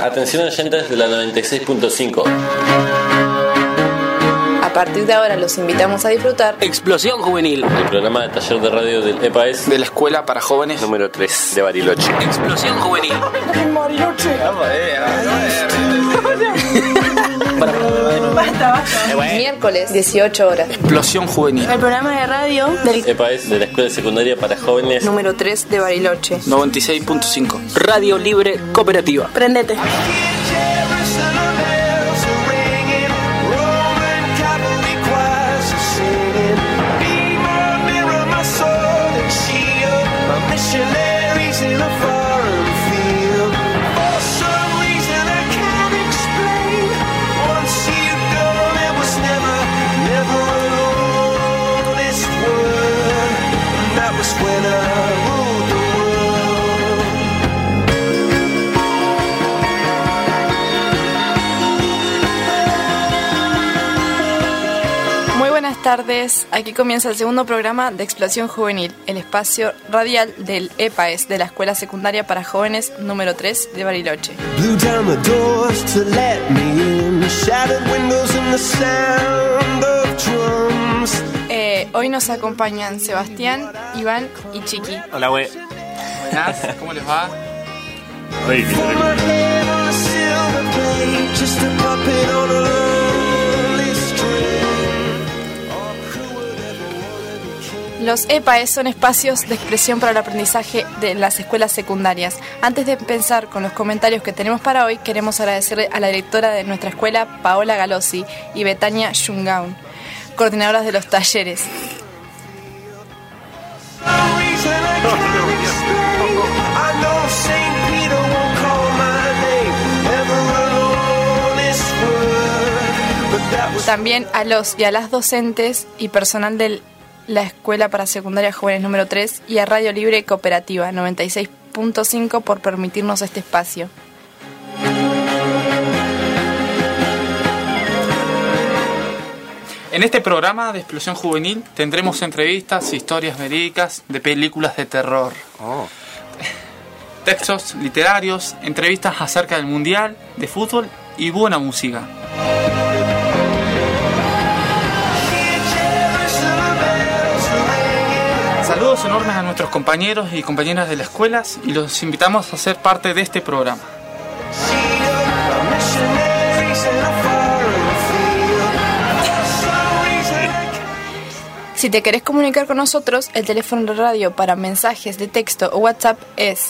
Atención oyentes de la 96.5. A partir de ahora los invitamos a disfrutar Explosión Juvenil, El programa de taller de radio del EPAES de la Escuela para Jóvenes número 3 de Bariloche. Explosión Juvenil. En Bariloche. Basta. miércoles 18 horas. Explosión Juvenil. El programa de radio del EPAES de la Escuela Secundaria para Jóvenes Número 3 de Bariloche. 96.5. Radio Libre Cooperativa. Prendete. Buenas tardes, aquí comienza el segundo programa de Explosión Juvenil, el espacio radial del EPAES de la Escuela Secundaria para Jóvenes número 3 de Bariloche. Hoy nos acompañan Sebastián, Iván y Chiqui. Hola, güey. Buenas, ¿cómo les va? Los EPAES son espacios de expresión para el aprendizaje de las escuelas secundarias. Antes de empezar con los comentarios que tenemos para hoy, queremos agradecerle a la directora de nuestra escuela, Paola Galossi, y Betania Jungaun, coordinadoras de los talleres. También a los y a las docentes y personal de la Escuela para Secundaria Jóvenes número 3 y a Radio Libre Cooperativa 96.5 por permitirnos este espacio. En este programa de Explosión Juvenil tendremos entrevistas e historias verídicas de películas de terror. Textos literarios, entrevistas acerca del Mundial de Fútbol y buena música. Saludos enormes a nuestros compañeros y compañeras de las escuelas y los invitamos a ser parte de este programa. Si te querés comunicar con nosotros, el teléfono de radio para mensajes de texto o WhatsApp es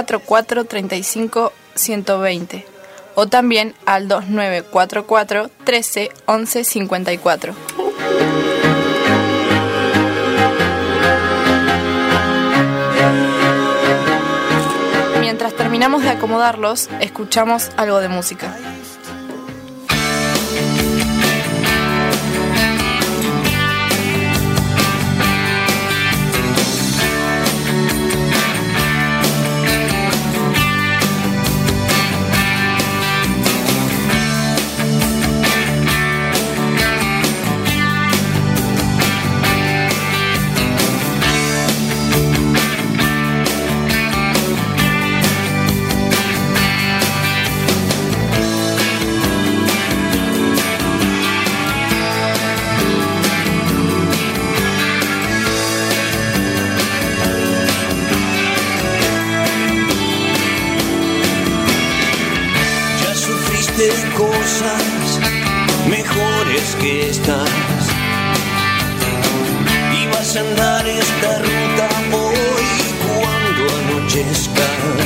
4435-120 o también al 2944 13 11 54. Mientras terminamos de acomodarlos, escuchamos algo de música. Cosas mejores que estas y vas a andar esta ruta hoy cuando anochezca.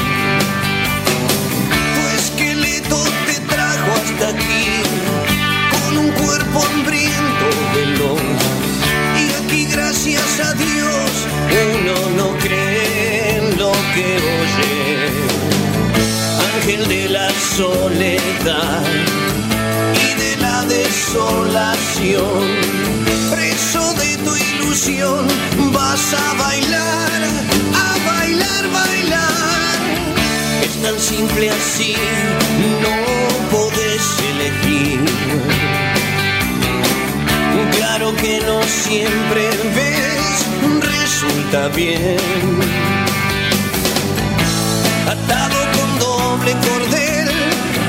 Tu esqueleto te trajo hasta aquí con un cuerpo hambriento veloz y aquí gracias a Dios uno no cree en lo que oye. Ángel de la soledad y de la desolación, preso de tu ilusión, vas a bailar, bailar. Es tan simple así, no podés elegir. Claro que no siempre ves, resulta bien. Atado con doble cordel,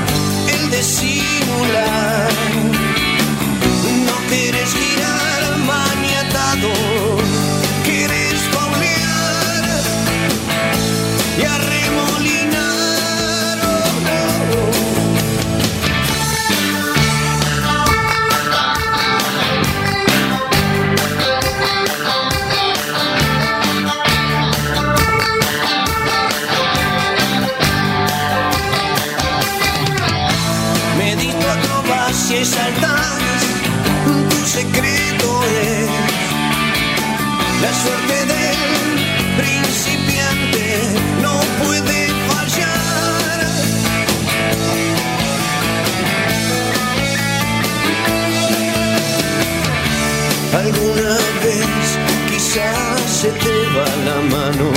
se te va la mano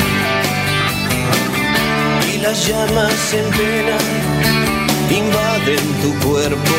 y las llamas en pena invaden tu cuerpo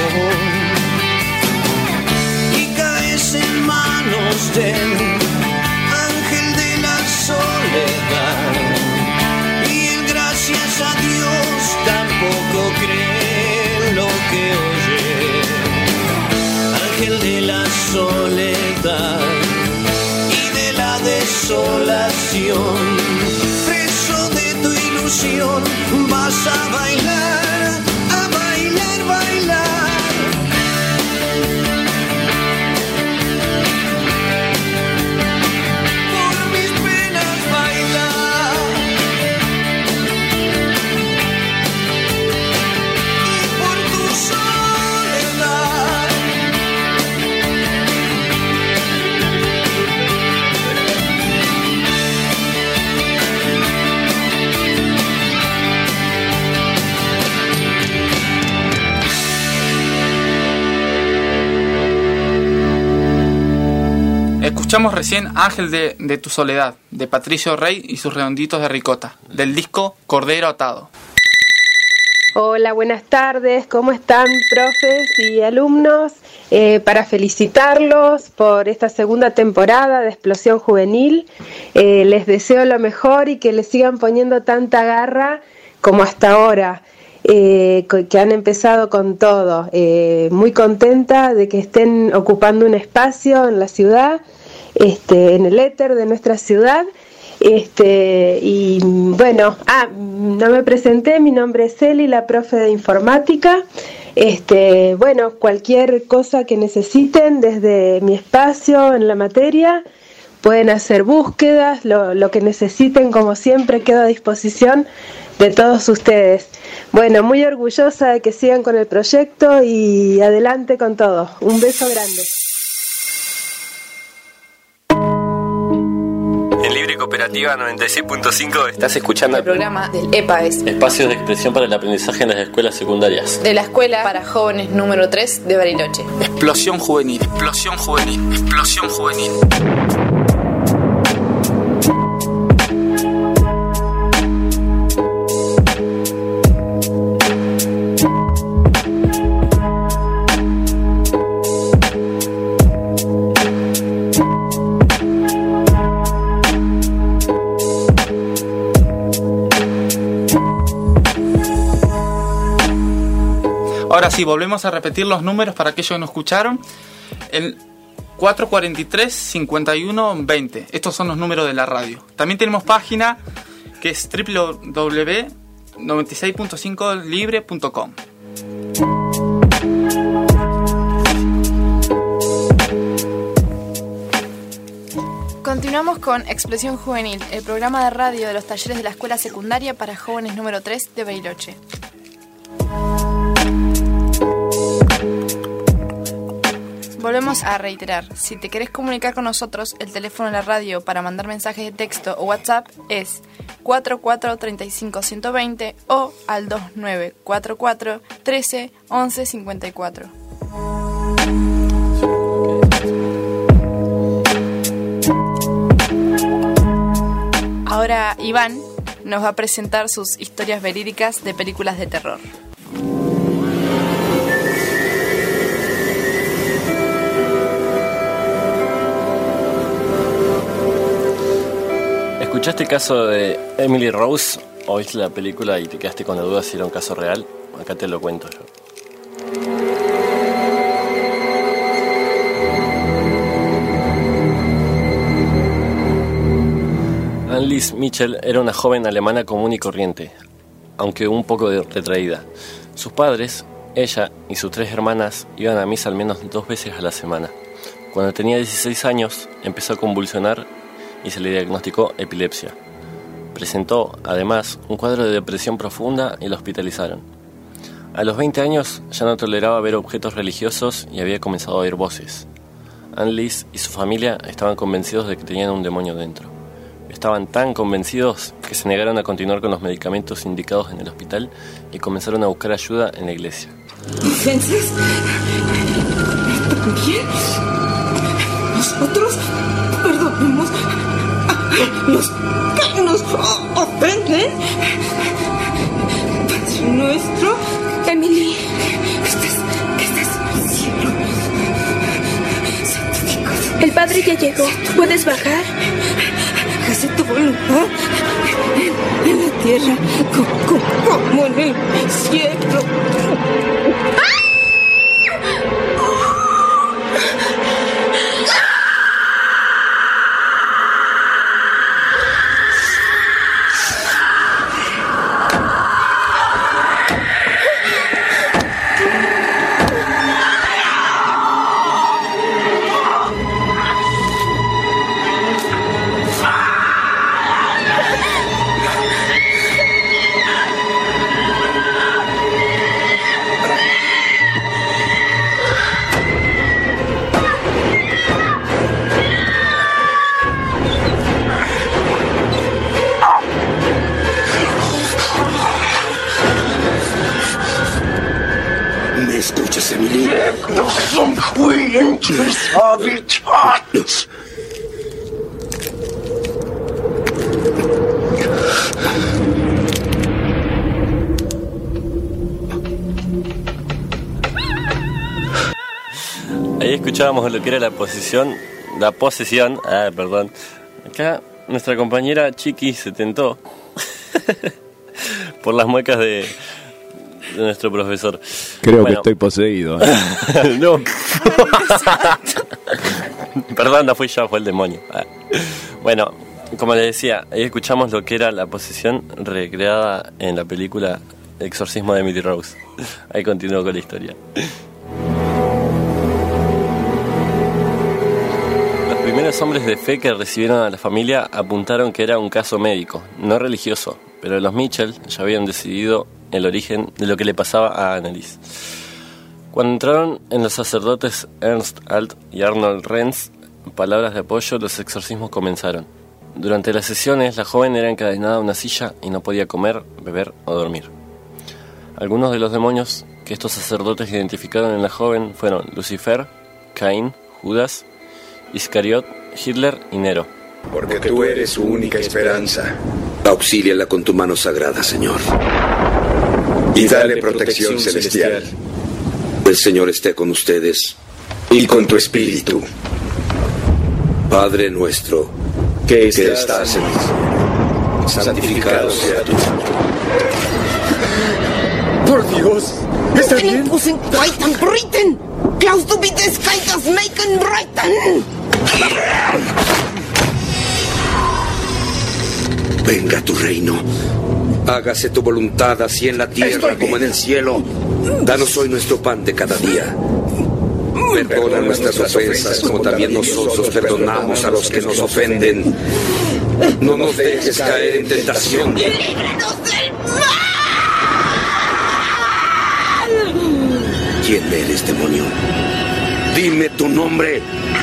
y caes en manos del ángel de la soledad y el gracias a Dios tampoco cree lo que oye. Ángel de la soledad y de la desolación, preso de tu ilusión, vas a bailar, bailar. Por mis penas bailar y por tu soledad. Escuchamos recién Ángel de tu soledad, de Patricio Rey y sus redonditos de ricota, del disco Cordero Atado. Hola, buenas tardes, ¿cómo están, profes y alumnos? Para felicitarlos por esta segunda temporada de Explosión Juvenil, les deseo lo mejor y que les sigan poniendo tanta garra como hasta ahora, que han empezado con todo. Muy contenta de que estén ocupando un espacio en la ciudad, en el éter de nuestra ciudad. Y bueno, no me presenté, mi nombre es Eli, la profe de informática. Bueno, cualquier cosa que necesiten desde mi espacio en la materia, pueden hacer búsquedas, lo que necesiten, como siempre, quedo a disposición de todos ustedes. Bueno, muy orgullosa de que sigan con el proyecto y adelante con todo. Un beso grande. En Libre Cooperativa 96.5 estás escuchando El programa del EPAES, Espacios de Expresión para el Aprendizaje en las Escuelas Secundarias, de la Escuela para Jóvenes número 3 de Bariloche. Explosión Juvenil, Explosión Juvenil, Explosión Juvenil. Ahora sí, volvemos a repetir los números para aquellos que no escucharon. El 443 51 20. Estos son los números de la radio. También tenemos página que es www.96.5libre.com. Continuamos con Explosión Juvenil, el programa de radio de los talleres de la Escuela Secundaria para Jóvenes número 3 de Bariloche. Volvemos a reiterar, si te querés comunicar con nosotros, el teléfono de la radio para mandar mensajes de texto o WhatsApp es 4435-120 o al 2944 13 11 54. Ahora Iván nos va a presentar sus historias verídicas de películas de terror. ¿Escuchaste el caso de Emily Rose o viste la película y te quedaste con la duda si era un caso real? Acá te lo cuento yo. Anneliese Michel era una joven alemana común y corriente, aunque un poco retraída. Sus padres, ella y sus 3 hermanas iban a misa al menos 2 veces a la semana. Cuando tenía 16 años, empezó a convulsionar y se le diagnosticó epilepsia. Presentó, además, un cuadro de depresión profunda y la hospitalizaron. A los 20 años ya no toleraba ver objetos religiosos y había comenzado a oír voces. Anneliese y su familia estaban convencidos de que tenían un demonio dentro. Estaban tan convencidos que se negaron a continuar con los medicamentos indicados en el hospital y comenzaron a buscar ayuda en la iglesia. ¿Francis? ¿También? ¿Nosotros? Perdonemos. los que nos ofenden. Padre nuestro. Emily. Que estás en el cielo. Santificado. El padre ya llegó. ¿Puedes bajar? Hágase tu voluntad en la tierra como en el cielo. Ahí escuchábamos lo que era la posesión. Acá nuestra compañera Chiqui se tentó por las muecas de nuestro profesor. Creo que estoy poseído. No. Perdón, no fui yo, fue el demonio. Bueno, como les decía, ahí escuchamos lo que era la posesión recreada en la película Exorcismo de Emily Rose. Ahí continúo con la historia. Los primeros hombres de fe que recibieron a la familia apuntaron que era un caso médico, no religioso, pero los Mitchell ya habían decidido el origen de lo que le pasaba a Annelies. Cuando entraron en los sacerdotes Ernst Alt y Arnold Renz, palabras de apoyo, los exorcismos comenzaron. Durante las sesiones, la joven era encadenada a una silla y no podía comer, beber o dormir. Algunos de los demonios que estos sacerdotes identificaron en la joven fueron Lucifer, Caín, Judas, Iscariot, Hitler y Nero. Porque tú eres su única esperanza. Auxíliala con tu mano sagrada, Señor. Y dale protección celestial. El Señor esté con ustedes y con tu espíritu. Padre nuestro, que estás en el cielo, santificado sea tu nombre. Por Dios, ¿está bien? Klaus, du bitte das Maken reiten. Venga tu reino. Hágase tu voluntad, así en la tierra como en el cielo. Danos hoy nuestro pan de cada día. Perdona nuestras ofensas, como también nosotros perdonamos a los que nos ofenden. No nos dejes caer en tentación. ¡Líbranos del mal! ¿Quién eres, demonio? Dime tu nombre.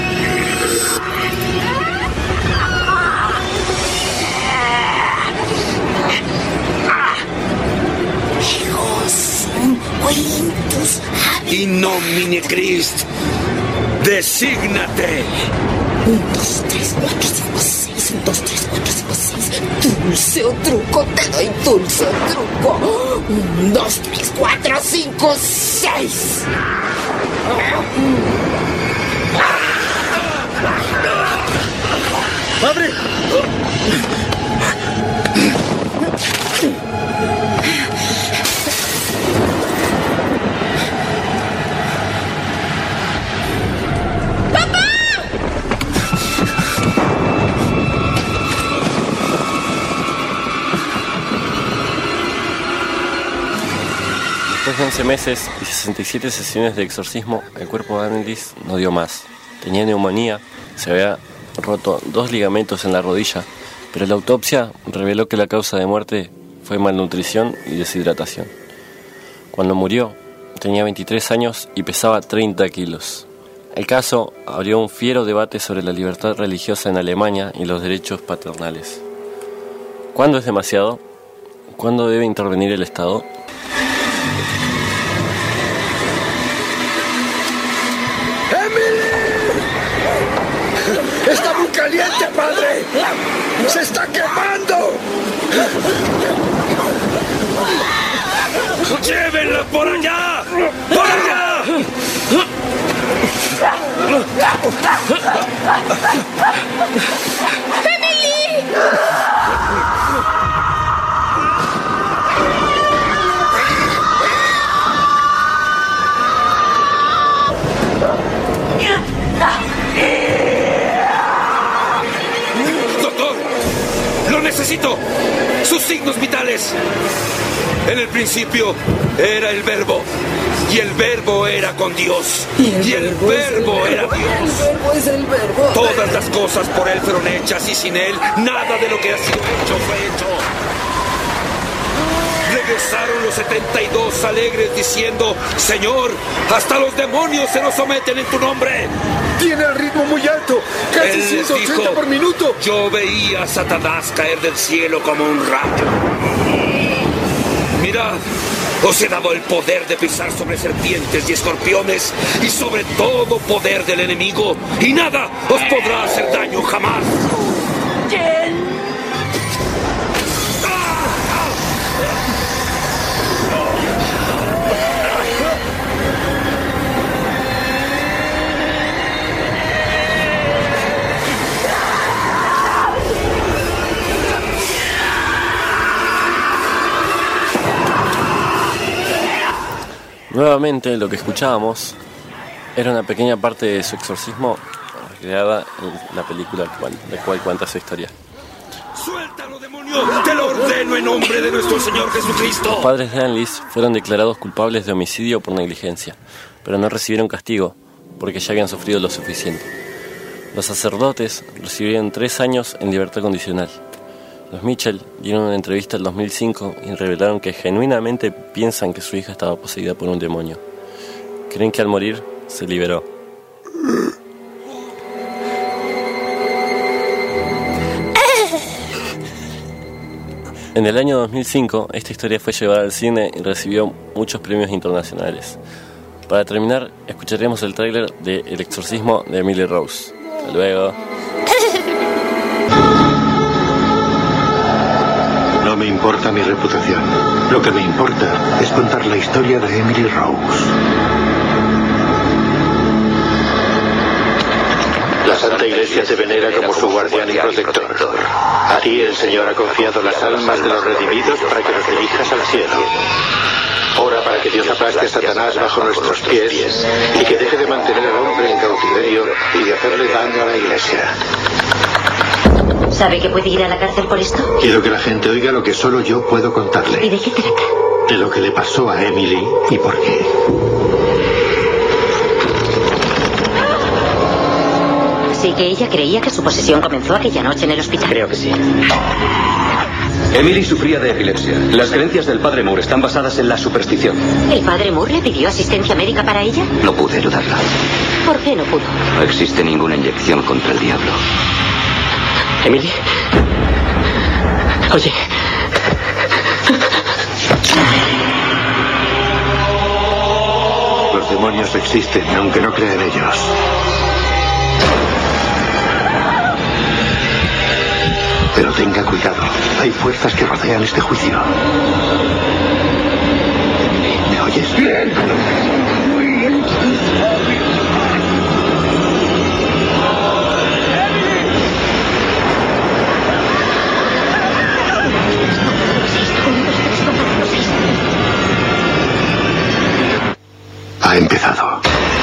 In nomine Christ, desígnate. 1, 2, 3, 4, 5, 6. 1, 2, 3, 4, 5, 6. Dulce o truco, te doy dulce o truco. 1, 2, 3, 4, 5, 6. ¡Abre! Después de 11 meses y 67 sesiones de exorcismo, el cuerpo de Annelies no dio más. Tenía neumonía, se había roto 2 ligamentos en la rodilla, pero la autopsia reveló que la causa de muerte fue malnutrición y deshidratación. Cuando murió, tenía 23 años y pesaba 30 kilos. El caso abrió un fiero debate sobre la libertad religiosa en Alemania y los derechos paternales. ¿Cuándo es demasiado? ¿Cuándo debe intervenir el Estado? ¡Está muy caliente! caliente, padre! ¡Se está quemando! ¡Llévenla por allá! ¡Por allá! ¡Emily! ¡Doctor! ¡Lo necesito! ¡Sus signos vitales! En el principio era el Verbo, y el Verbo era con Dios, y el Verbo era Dios. El Verbo es el Verbo. Todas las cosas por Él fueron hechas, y sin Él nada de lo que ha sido hecho fue hecho. Regresaron los 72 alegres diciendo: Señor, hasta los demonios se nos someten en tu nombre. Tiene el ritmo muy alto, casi Él les 180 dijo, por minuto. Yo veía a Satanás caer del cielo como un rayo. Mirad, os he dado el poder de pisar sobre serpientes y escorpiones y sobre todo poder del enemigo, y nada os podrá hacer daño jamás. Nuevamente lo que escuchábamos era una pequeña parte de su exorcismo recreada en la película de cual cuenta su historia. ¡Suéltalo, demonio! ¡Te lo ordeno en nombre de nuestro Señor Jesucristo! Los padres de Anneliese fueron declarados culpables de homicidio por negligencia, pero no recibieron castigo porque ya habían sufrido lo suficiente. Los sacerdotes recibieron 3 años en libertad condicional. Los Mitchell dieron una entrevista en 2005 y revelaron que genuinamente piensan que su hija estaba poseída por un demonio. Creen que al morir se liberó. En el año 2005, esta historia fue llevada al cine y recibió muchos premios internacionales. Para terminar, escucharemos el tráiler de El exorcismo de Emily Rose. Hasta luego. No me importa mi reputación. Lo que me importa es contar la historia de Emily Rose. La Santa Iglesia te venera como su guardián y protector. A ti el Señor ha confiado las almas de los redimidos para que los dirijas al cielo. Ora para que Dios aplaste a Satanás bajo nuestros pies y que deje de mantener al hombre en cautiverio y de hacerle daño a la Iglesia. ¿Sabe que puede ir a la cárcel por esto? Quiero que la gente oiga lo que solo yo puedo contarle. ¿Y de qué trata? De lo que le pasó a Emily y por qué. Sí, que ella creía que su posesión comenzó aquella noche en el hospital. Creo que sí. Emily sufría de epilepsia. Las creencias del padre Moore están basadas en la superstición. ¿El padre Moore le pidió asistencia médica para ella? No pude ayudarla. ¿Por qué no pudo? No existe ninguna inyección contra el diablo. Emily. Oye. Los demonios existen, aunque no crea en ellos. Pero tenga cuidado. Hay fuerzas que rodean este juicio. ¿Me oyes? Bien. Ha empezado.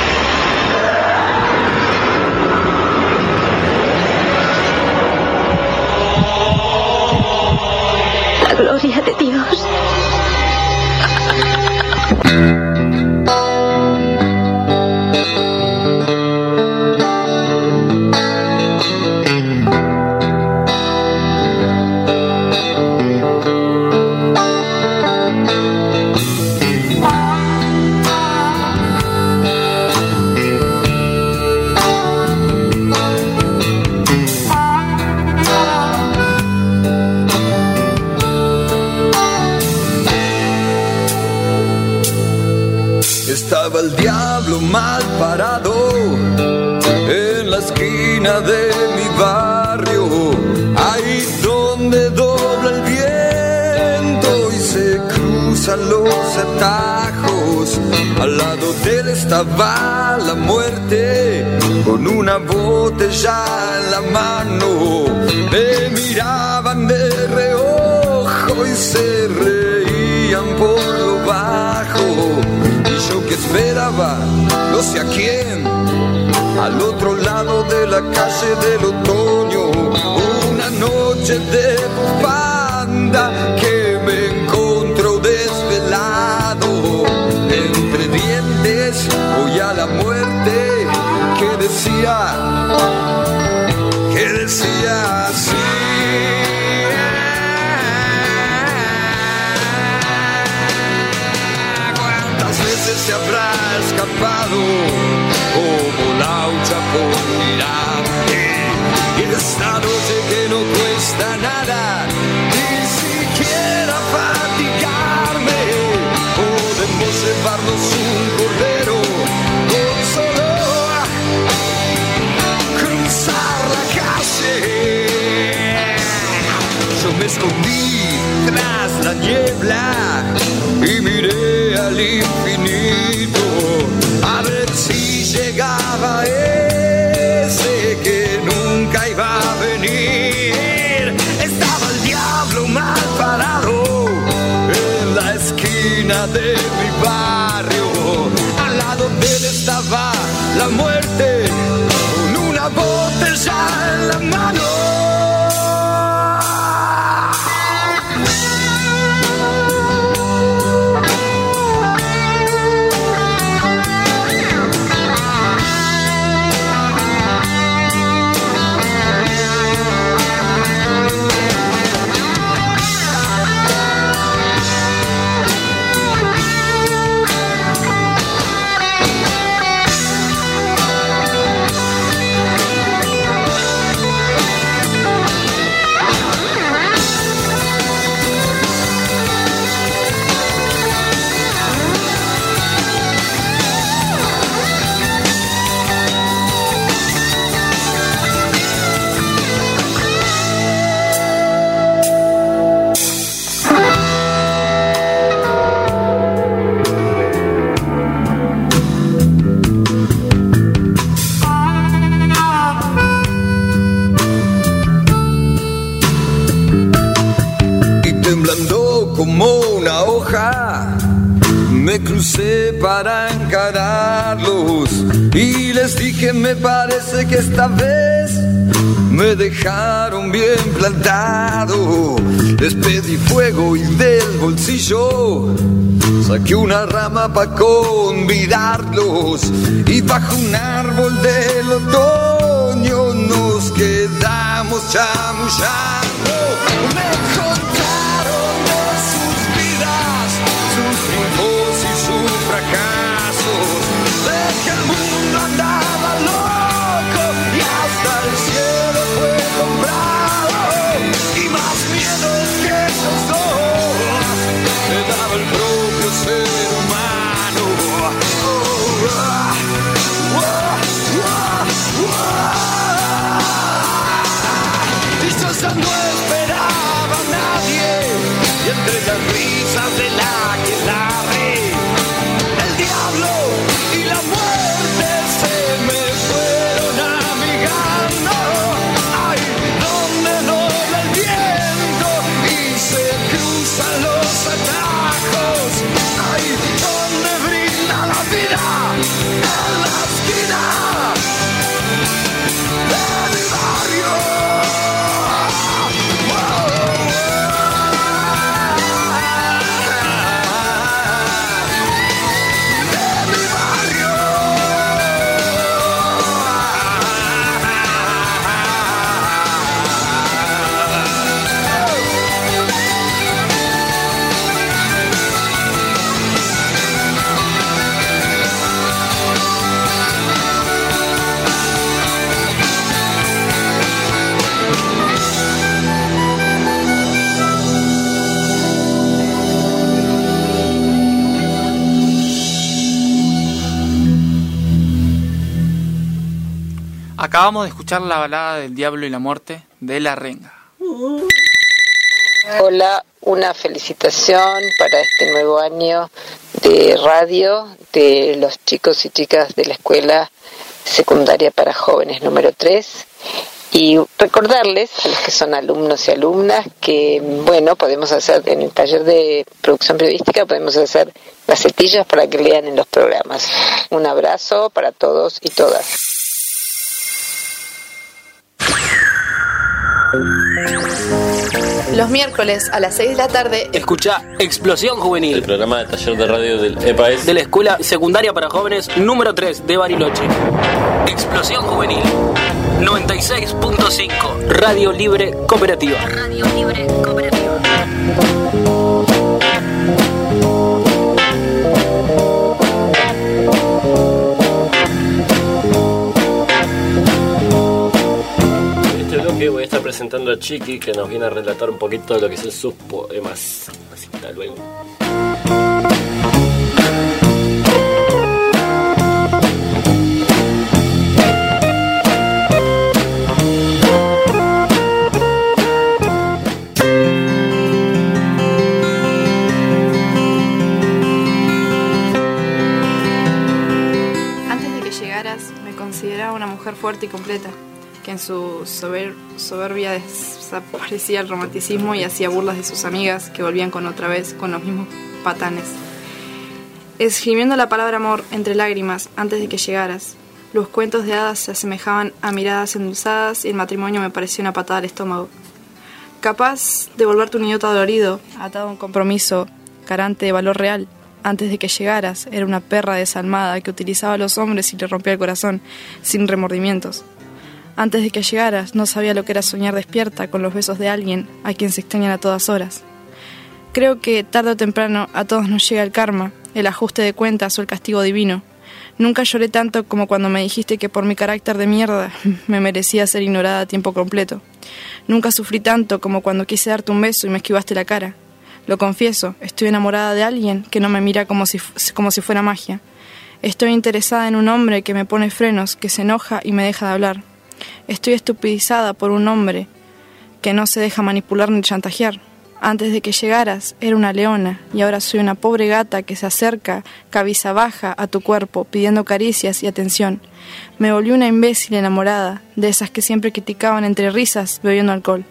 La gloria de Dios. Estaba el diablo mal parado en la esquina de mi bar. ahí donde dobla el viento y se cruzan los atajos. Al lado de él estaba la muerte con una botella en la mano. Me miraban de reojo y se reían por lo bajo. Y yo que esperaba, no sé a quién, al otro lado de la calle del otoño, una noche de bufanda que me encontró desvelado. Entre dientes voy a la muerte que decía así. ¿Cuántas veces se habrá escapado como laucha por mirar? Y esta noche que no cuesta nada, ni siquiera fatigarme, podemos llevarnos un cordero con solo cruzar la calle. Yo me escondí tras la niebla y miré al infinito a ver si llegaba ese que nunca iba a venir. Estaba el diablo mal parado en la esquina de mi barrio. Al lado de él estaba la muerte con una botella en la mano. Como una hoja me crucé para encararlos y les dije, me parece que esta vez me dejaron bien plantado. Les pedí fuego y del bolsillo saqué una rama para convidarlos, y bajo un árbol del otoño nos quedamos chamullando. Me contaron de sus vidas, sus triunfos y sus fracasos, de que el mundo andaba loco y hasta el cielo fue comprado, y más miedo que esos dos me daba el propio ser humano. Y yo ya no esperaba a nadie, y entre las risas de la aquelarre, el diablo y la muerte se me fueron amigando. Ay, donde dobla el viento y se cruzan los atajos. Ay, donde brinda la vida en la esquina de mi barrio. Acabamos de escuchar la balada del Diablo y la Muerte de La Renga. Hola, una felicitación para este nuevo año de radio de los chicos y chicas de la Escuela Secundaria para Jóvenes número 3. Y recordarles a los que son alumnos y alumnas que, bueno, podemos hacer en el taller de producción periodística, podemos hacer gacetillas para que lean en los programas. Un abrazo para todos y todas. Los miércoles a las 6 de la tarde escucha Explosión Juvenil, el programa de taller de radio del EPAES de la Escuela Secundaria para Jóvenes número 3 de Bariloche. Explosión Juvenil 96.5 Radio Libre Cooperativa. Radio Libre Cooperativa. Voy a estar presentando a Chiqui, que nos viene a relatar un poquito de lo que son sus poemas. Así que hasta luego. Antes de que llegaras, me consideraba una mujer fuerte y completa, que en su soberbia desaparecía el romanticismo y hacía burlas de sus amigas que volvían con otra vez con los mismos patanes. Escribiendo la palabra amor entre lágrimas antes de que llegaras, los cuentos de hadas se asemejaban a miradas endulzadas y el matrimonio me parecía una patada al estómago. Capaz de volverte un idiota dolorido, atado a un compromiso carente de valor real. Antes de que llegaras, era una perra desalmada que utilizaba a los hombres y le rompía el corazón, sin remordimientos. Antes de que llegaras, no sabía lo que era soñar despierta con los besos de alguien a quien se extrañan a todas horas. Creo que tarde o temprano a todos nos llega el karma, el ajuste de cuentas o el castigo divino. Nunca lloré tanto como cuando me dijiste que por mi carácter de mierda me merecía ser ignorada a tiempo completo. Nunca sufrí tanto como cuando quise darte un beso y me esquivaste la cara. Lo confieso, estoy enamorada de alguien que no me mira como si fuera magia. Estoy interesada en un hombre que me pone frenos, que se enoja y me deja de hablar. Estoy estupidizada por un hombre que no se deja manipular ni chantajear. Antes de que llegaras, era una leona y ahora soy una pobre gata que se acerca, cabeza baja, a tu cuerpo, pidiendo caricias y atención. Me volví una imbécil enamorada, de esas que siempre criticaban entre risas bebiendo alcohol.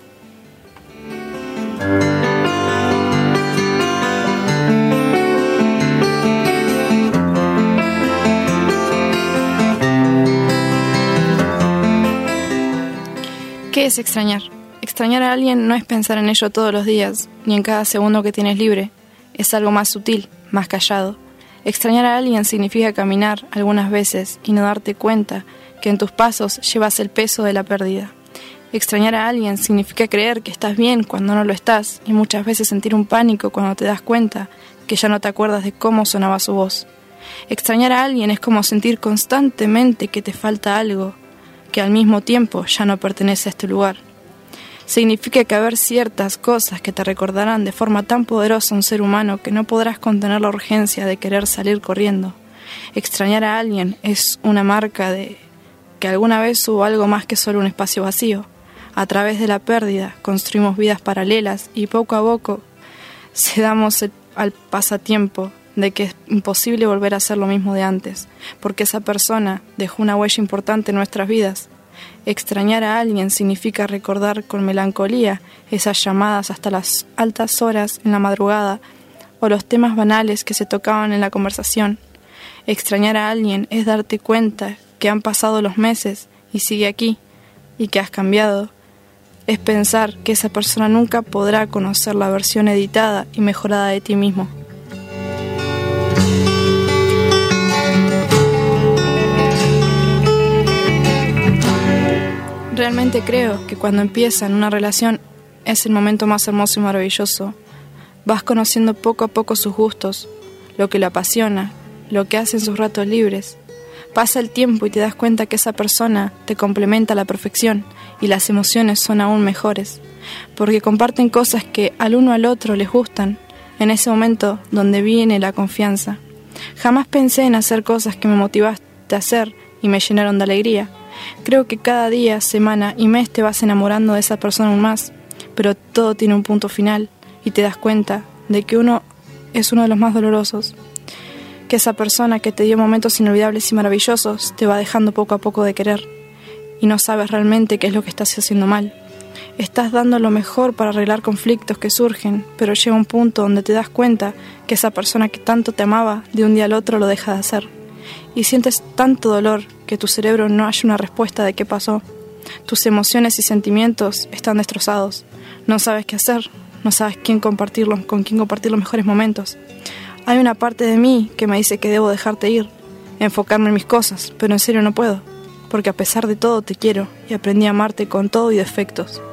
¿Qué es extrañar? Extrañar a alguien no es pensar en ello todos los días, ni en cada segundo que tienes libre. Es algo más sutil, más callado. Extrañar a alguien significa caminar algunas veces y no darte cuenta que en tus pasos llevas el peso de la pérdida. Extrañar a alguien significa creer que estás bien cuando no lo estás y muchas veces sentir un pánico cuando te das cuenta que ya no te acuerdas de cómo sonaba su voz. Extrañar a alguien es como sentir constantemente que te falta algo, que al mismo tiempo ya no pertenece a este lugar. Significa que haber ciertas cosas que te recordarán de forma tan poderosa a un ser humano que no podrás contener la urgencia de querer salir corriendo. Extrañar a alguien es una marca de que alguna vez hubo algo más que solo un espacio vacío. A través de la pérdida construimos vidas paralelas y poco a poco se damos al pasatiempo de que es imposible volver a hacer lo mismo de antes, porque esa persona dejó una huella importante en nuestras vidas. Extrañar a alguien significa recordar con melancolía esas llamadas hasta las altas horas en la madrugada o los temas banales que se tocaban en la conversación. Extrañar a alguien es darte cuenta que han pasado los meses y sigue aquí y que has cambiado. Es pensar que esa persona nunca podrá conocer la versión editada y mejorada de ti mismo. Realmente creo que cuando empiezan una relación es el momento más hermoso y maravilloso. Vas conociendo poco a poco sus gustos, lo que le apasiona, lo que hace en sus ratos libres. Pasa el tiempo y te das cuenta que esa persona te complementa a la perfección y las emociones son aún mejores, porque comparten cosas que al uno al otro les gustan, en ese momento donde viene la confianza. Jamás pensé en hacer cosas que me motivaste a hacer y me llenaron de alegría. Creo que cada día, semana y mes te vas enamorando de esa persona aún más, pero todo tiene un punto final y te das cuenta de que uno es uno de los más dolorosos, que esa persona que te dio momentos inolvidables y maravillosos te va dejando poco a poco de querer y no sabes realmente qué es lo que estás haciendo mal. Estás dando lo mejor para arreglar conflictos que surgen, pero llega un punto donde te das cuenta que esa persona que tanto te amaba de un día al otro lo deja de hacer. Y sientes tanto dolor que tu cerebro no halla una respuesta de qué pasó. Tus emociones y sentimientos están destrozados. No sabes qué hacer, no sabes con quién compartir los mejores momentos. Hay una parte de mí que me dice que debo dejarte ir, enfocarme en mis cosas, pero en serio no puedo, porque a pesar de todo te quiero y aprendí a amarte con todo y defectos.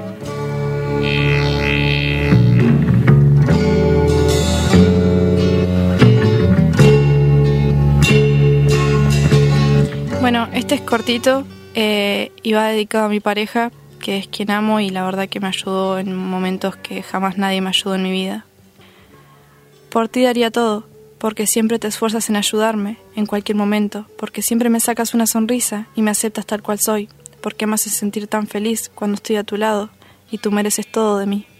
Bueno, este es cortito y va dedicado a mi pareja, que es quien amo y la verdad que me ayudó en momentos que jamás nadie me ayudó en mi vida. Por ti daría todo, porque siempre te esfuerzas en ayudarme en cualquier momento, porque siempre me sacas una sonrisa y me aceptas tal cual soy, porque me haces sentir tan feliz cuando estoy a tu lado y tú mereces todo de mí.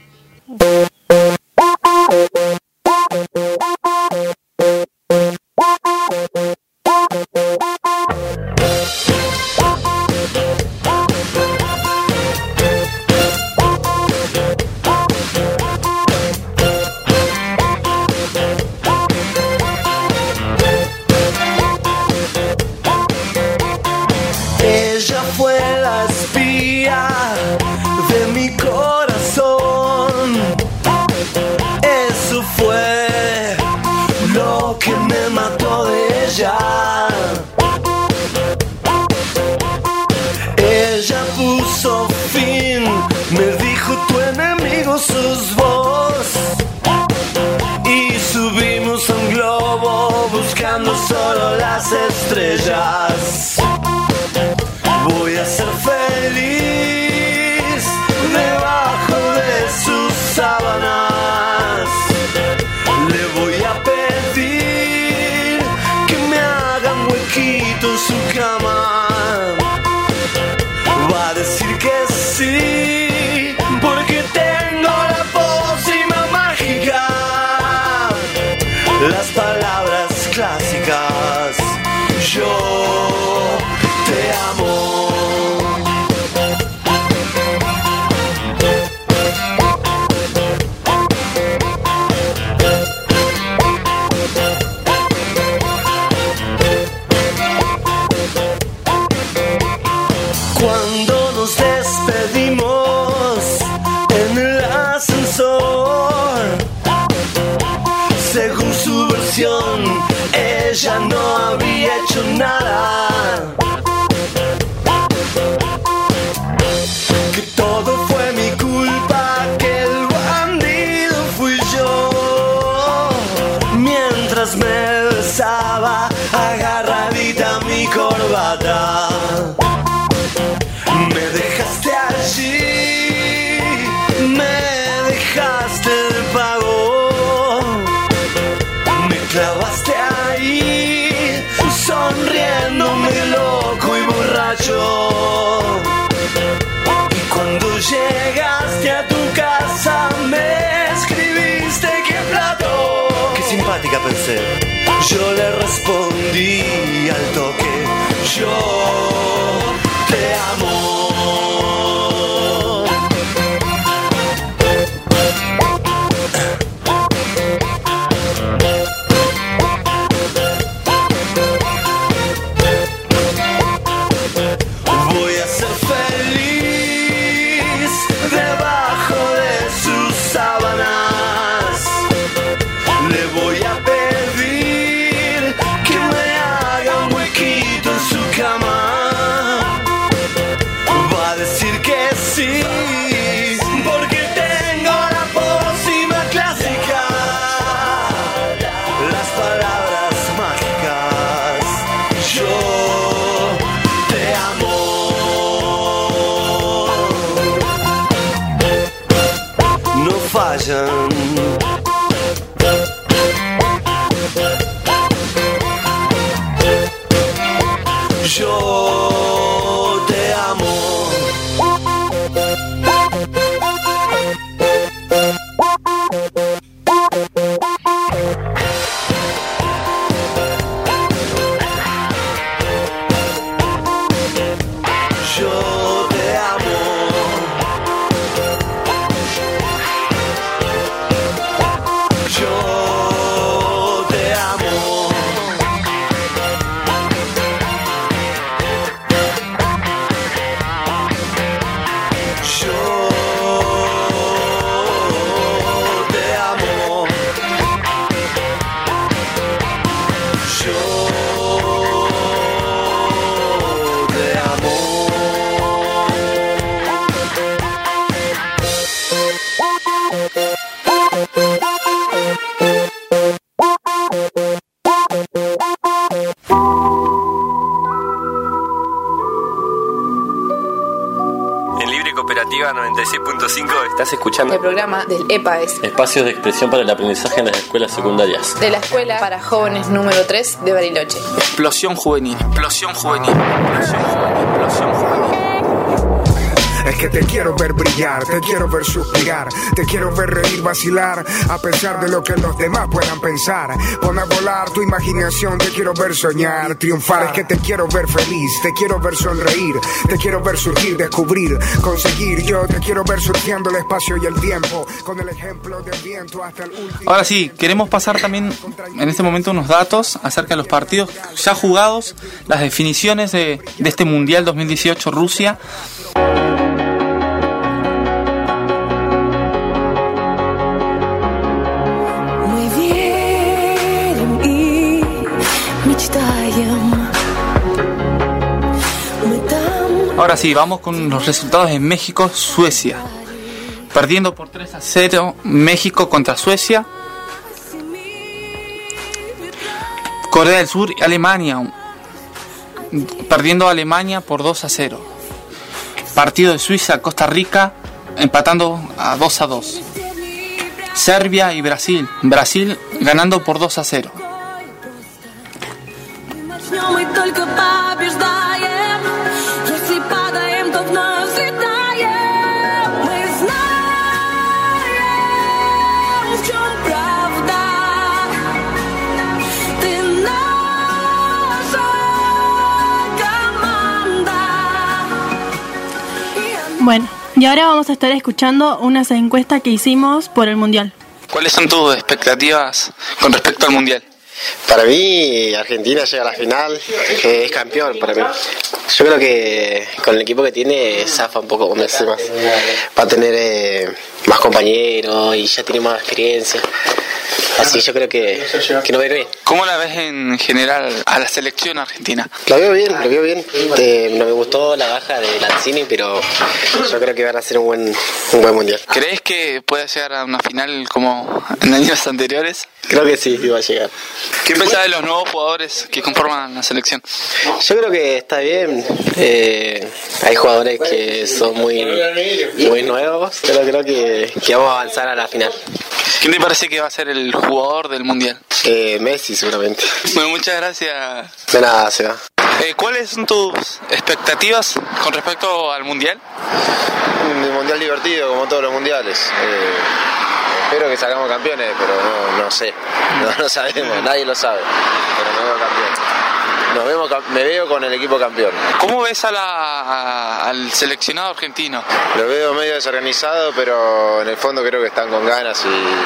Ella fue la espía de mi corazón. Eso fue lo que me mató de ella. Ella puso fin, me dijo tu enemigo sos vos. Y subimos a un globo buscando solo las estrellas. Voy a ser feliz debajo de sus sábanas. Le voy a pedir que me hagan huequito en su cama. Va a decir que sí, porque tengo la pócima mágica. Las palabras clásicas. Yo te amo. Cuando nos despedimos en el ascensor, según su versión, ella no había hecho nada. Que todo fue mi culpa, que el bandido fui yo. Mientras me besaba agarradita mi corbata. Me dejaste allí, me dejaste de pago. Me clavaste ahí, sonriéndome loco y borracho. Y cuando llegaste a tu casa me escribiste qué plato. Qué simpática pensé. Yo le respondí al toque. Yo te amo. Voy a ser feliz debajo de sus sábanas. Le voy a pedir que me haga un huequito en su cama. Va a decir que sí, porque tengo la pócima clásica. Las palabras mágicas. Yo te amo. No fallan. Yo En Libre Cooperativa 96.5 estás escuchando el programa del EPAES, Espacios de Expresión para el Aprendizaje en las Escuelas Secundarias, de la Escuela para Jóvenes número 3 de Bariloche. Explosión juvenil, explosión juvenil, explosión juvenil, explosión juvenil. Es que te quiero ver brillar, te quiero ver suspirar, te quiero ver reír, vacilar, a pesar de lo que los demás puedan pensar. Pon a volar tu imaginación, te quiero ver soñar, triunfar. Es que te quiero ver feliz, te quiero ver sonreír, te quiero ver surgir, descubrir, conseguir. Yo te quiero ver surfeando el espacio y el tiempo, con el ejemplo del viento hasta el último. Ahora sí, queremos pasar también en este momento unos datos acerca de los partidos ya jugados, las definiciones de este Mundial 2018 Rusia. Ahora sí, vamos con los resultados de México-Suecia. Perdiendo por 3-0 México contra Suecia. Corea del Sur y Alemania. Perdiendo Alemania por 2-0. Partido de Suiza-Costa Rica, empatando a 2-2. Serbia y Brasil. Brasil ganando por 2-0. Bueno, y ahora vamos a estar escuchando unas encuestas que hicimos por el Mundial. ¿Cuáles son tus expectativas con respecto al Mundial? Para mí, Argentina llega a la final, es campeón para mí. Yo creo que con el equipo que tiene, zafa un poco, más. Va a tener más compañeros y ya tiene más experiencia. Así yo creo que no va a ir bien. ¿Cómo la ves en general a la selección argentina? Lo veo bien. No me gustó la baja de Lanzini, pero yo creo que van a hacer un buen mundial. ¿Crees que puede llegar a una final como en años anteriores? Creo que sí, va a llegar. ¿Qué pensás de los nuevos jugadores que conforman la selección? Yo creo que está bien. Hay jugadores que son muy nuevos, pero creo que vamos a avanzar a la final. ¿Quién te parece que va a ser el jugador del mundial? Messi, seguramente. Bueno, muchas gracias. De nada, se va. ¿Cuáles son tus expectativas con respecto al mundial? Un mundial divertido, como todos los mundiales. Espero que salgamos campeones, pero no sé. No sabemos, nadie lo sabe. Pero me veo campeón. Me veo con el equipo campeón. ¿Cómo ves al seleccionado argentino? Lo veo medio desorganizado, pero en el fondo creo que están con ganas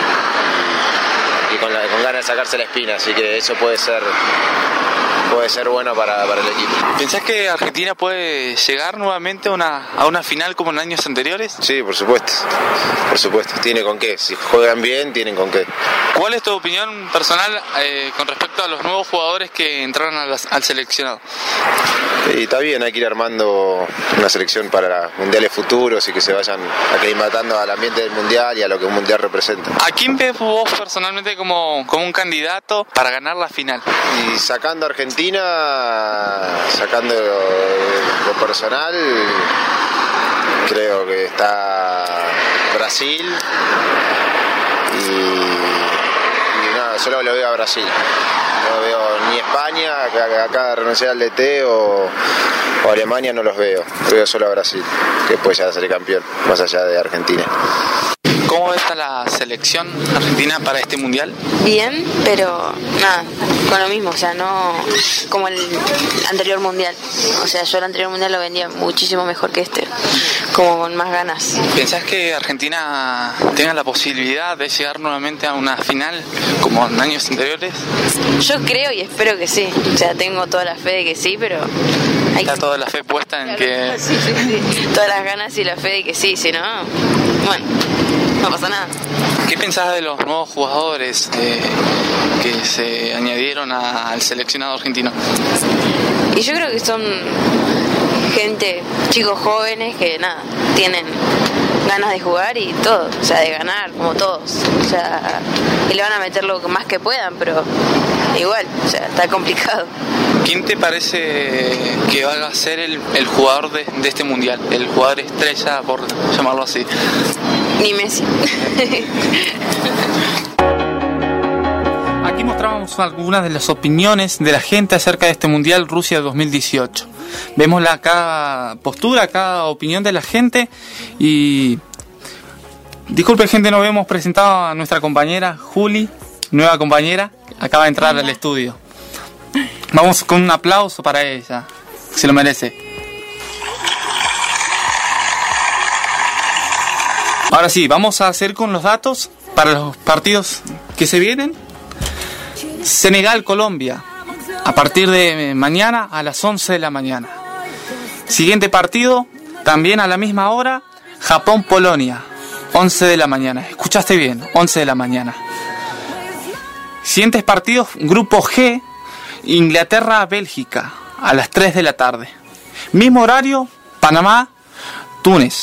y con ganas de sacarse la espina, así que eso puede ser bueno para el equipo. ¿Pensás que Argentina puede llegar nuevamente a una final como en años anteriores? Sí, por supuesto, tiene con qué, si juegan bien tienen con qué. ¿Cuál es tu opinión personal con respecto a los nuevos jugadores que entraron al seleccionado? Y está bien, hay que ir armando una selección para mundiales futuros y que se vayan aclimatando al ambiente del mundial y a lo que un mundial representa. ¿A quién ves vos personalmente como un candidato para ganar la final? Y sacando a Argentina, sacando lo personal, creo que está Brasil y nada, solo lo veo a Brasil. No veo ni España, acá renuncié al DT o Alemania, no los veo. Veo solo a Brasil, que puede ya ser campeón, más allá de Argentina. ¿Cómo está la selección argentina para este mundial? Bien, pero nada, con lo mismo, o sea, no como el anterior mundial. O sea, yo el anterior mundial lo vendía muchísimo mejor que este, como con más ganas. ¿Pensás que Argentina tenga la posibilidad de llegar nuevamente a una final como en años anteriores? Yo creo y espero que sí, o sea, tengo toda la fe de que sí, pero... Está toda la fe puesta en que... Sí. Todas las ganas y la fe de que sí, si no, bueno, no pasa nada. ¿Qué pensás de los nuevos jugadores que se añadieron al seleccionado argentino? Y yo creo que son chicos jóvenes que nada, tienen ganas de jugar y todo, o sea, de ganar, como todos. O sea, y le van a meter lo más que puedan, pero igual, o sea, está complicado. ¿Quién te parece que va a ser el jugador de este mundial? El jugador estrella, por llamarlo así. Ni Messi. Aquí mostramos algunas de las opiniones de la gente acerca de este Mundial Rusia 2018. Vemos cada postura, cada opinión de la gente y... Disculpe, gente, no hemos presentado a nuestra compañera Juli, nueva compañera, acaba de entrar al estudio. Vamos con un aplauso para ella, se lo merece. Ahora sí, vamos a hacer con los datos para los partidos que se vienen. Senegal-Colombia, a partir de mañana a las 11 de la mañana. Siguiente partido, también a la misma hora, Japón-Polonia, 11 de la mañana. Escuchaste bien, 11 de la mañana. Siguientes partidos, Grupo G, Inglaterra-Bélgica, a las 3 de la tarde. Mismo horario, Panamá-Túnez.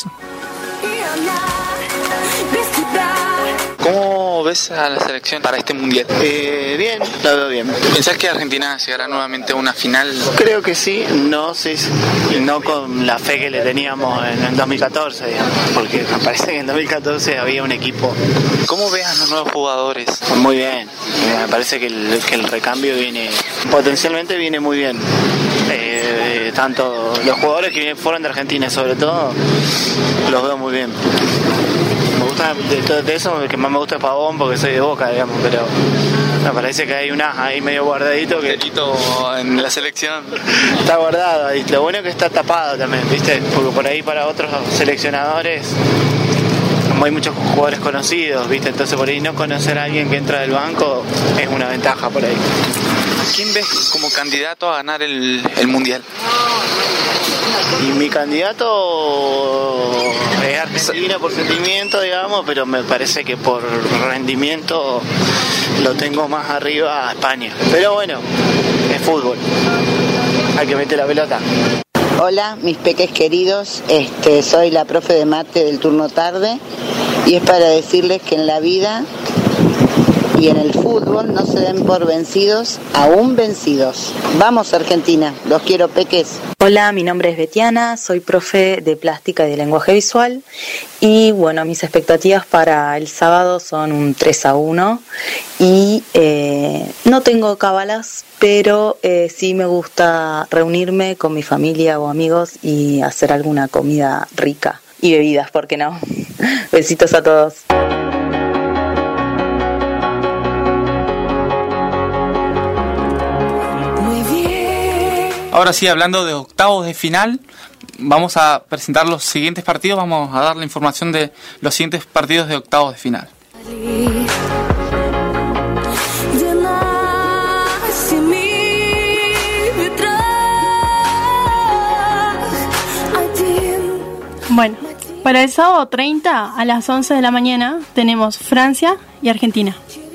¿Cómo ves a la selección para este mundial? Bien, la veo bien. ¿Pensás que Argentina llegará nuevamente a una final? Creo que sí, no con la fe que le teníamos en 2014, digamos, porque me parece que en 2014 había un equipo. ¿Cómo ves a los nuevos jugadores? Muy bien, me parece que el recambio potencialmente viene muy bien. Tanto los jugadores que fueron de Argentina, sobre todo, los veo muy bien. Me gusta de eso, el que más me gusta es Pavón porque soy de Boca, digamos, pero me parece que hay un as ahí medio guardadito que en la selección está guardado y lo bueno es que está tapado también, ¿viste? Porque por ahí para otros seleccionadores, como hay muchos jugadores conocidos, ¿viste? Entonces por ahí no conocer a alguien que entra del banco es una ventaja por ahí. ¿Quién ves como candidato a ganar el mundial? Y mi candidato es Argentina por sentimiento, digamos, pero me parece que por rendimiento lo tengo más arriba a España. Pero bueno, es fútbol, hay que meter la pelota. Hola, mis peques queridos, soy la profe de mate del turno tarde y es para decirles que en la vida y en el fútbol no se den por vencidos, aún vencidos. Vamos Argentina, los quiero, peques. Hola, mi nombre es Betiana, soy profe de plástica y de lenguaje visual y bueno, mis expectativas para el sábado son un 3-1 y no tengo cábalas, pero sí me gusta reunirme con mi familia o amigos y hacer alguna comida rica y bebidas, ¿por qué no? Besitos a todos. Ahora sí, hablando de octavos de final, vamos a presentar los siguientes partidos, vamos a dar la información de los siguientes partidos de octavos de final. Bueno, para el sábado 30 a las 11 de la mañana tenemos Francia y Argentina.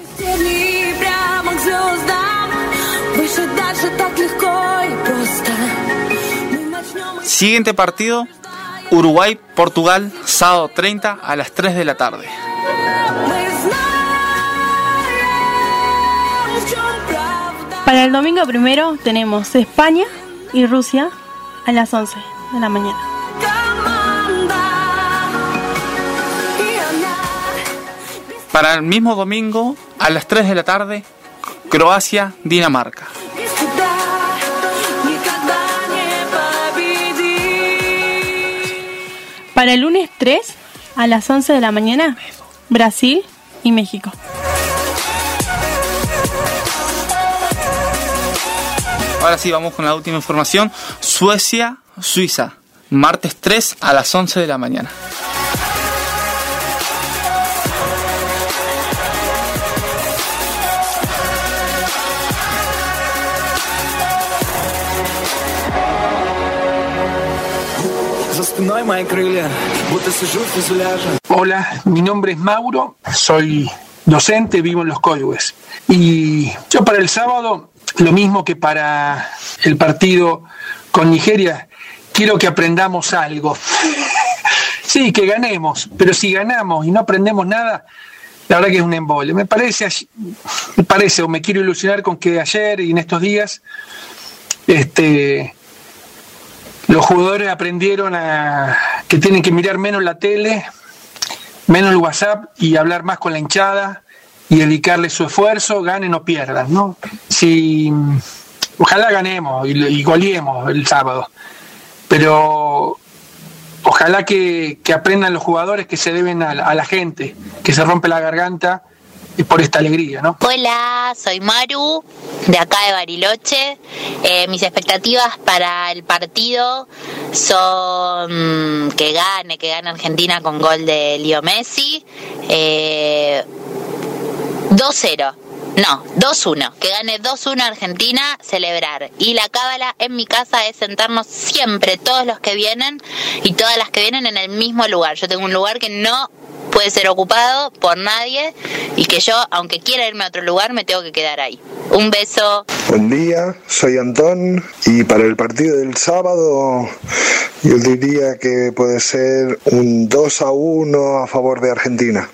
Siguiente partido, Uruguay-Portugal, sábado 30 a las 3 de la tarde. Para el domingo primero tenemos España y Rusia a las 11 de la mañana. Para el mismo domingo, a las 3 de la tarde, Croacia-Dinamarca. Para el lunes 3, a las 11 de la mañana, Brasil y México. Ahora sí, vamos con la última información. Suecia-Suiza, martes 3 a las 11 de la mañana. Hola, mi nombre es Mauro, soy docente, vivo en Los Coihues. Y yo para el sábado, lo mismo que para el partido con Nigeria, quiero que aprendamos algo. sí, que ganemos, pero si ganamos y no aprendemos nada, la verdad que es un embole. Me parece, o me quiero ilusionar con que ayer y en estos días los jugadores aprendieron que tienen que mirar menos la tele, menos el WhatsApp y hablar más con la hinchada y dedicarle su esfuerzo, ganen o pierdan, ¿no? Ojalá ganemos y goleemos el sábado, pero ojalá que aprendan los jugadores que se deben a la gente, que se rompe la garganta por esta alegría, ¿no? Hola, soy Maru, de acá de Bariloche. Mis expectativas para el partido son que gane Argentina con gol de Leo Messi. 2-0. No, 2-1, que gane 2-1 Argentina, celebrar. Y la cábala en mi casa es sentarnos siempre, todos los que vienen y todas las que vienen en el mismo lugar. Yo tengo un lugar que no puede ser ocupado por nadie y que yo, aunque quiera irme a otro lugar, me tengo que quedar ahí. Un beso. Buen día, soy Antón y para el partido del sábado yo diría que puede ser un 2-1 a favor de Argentina.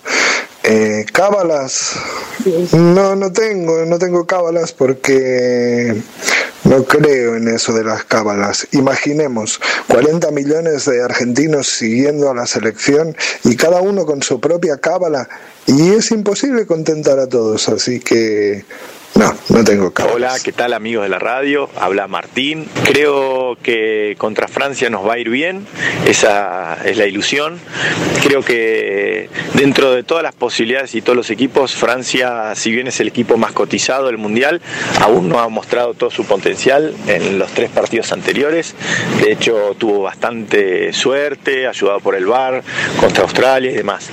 Cábalas, no tengo cábalas porque no creo en eso de las cábalas. Imaginemos 40 millones de argentinos siguiendo a la selección y cada uno con su propia cábala y es imposible contentar a todos, así que no tengo cábalas. Hola, ¿qué tal amigos de la radio? Habla Martín. Creo que contra Francia nos va a ir bien, esa es la ilusión. Creo que dentro de todas las posibilidades y todos los equipos, Francia, si bien es el equipo más cotizado del Mundial, aún no ha mostrado todo su potencial en los 3 partidos anteriores. De hecho, tuvo bastante suerte, ayudado por el VAR, contra Australia y demás.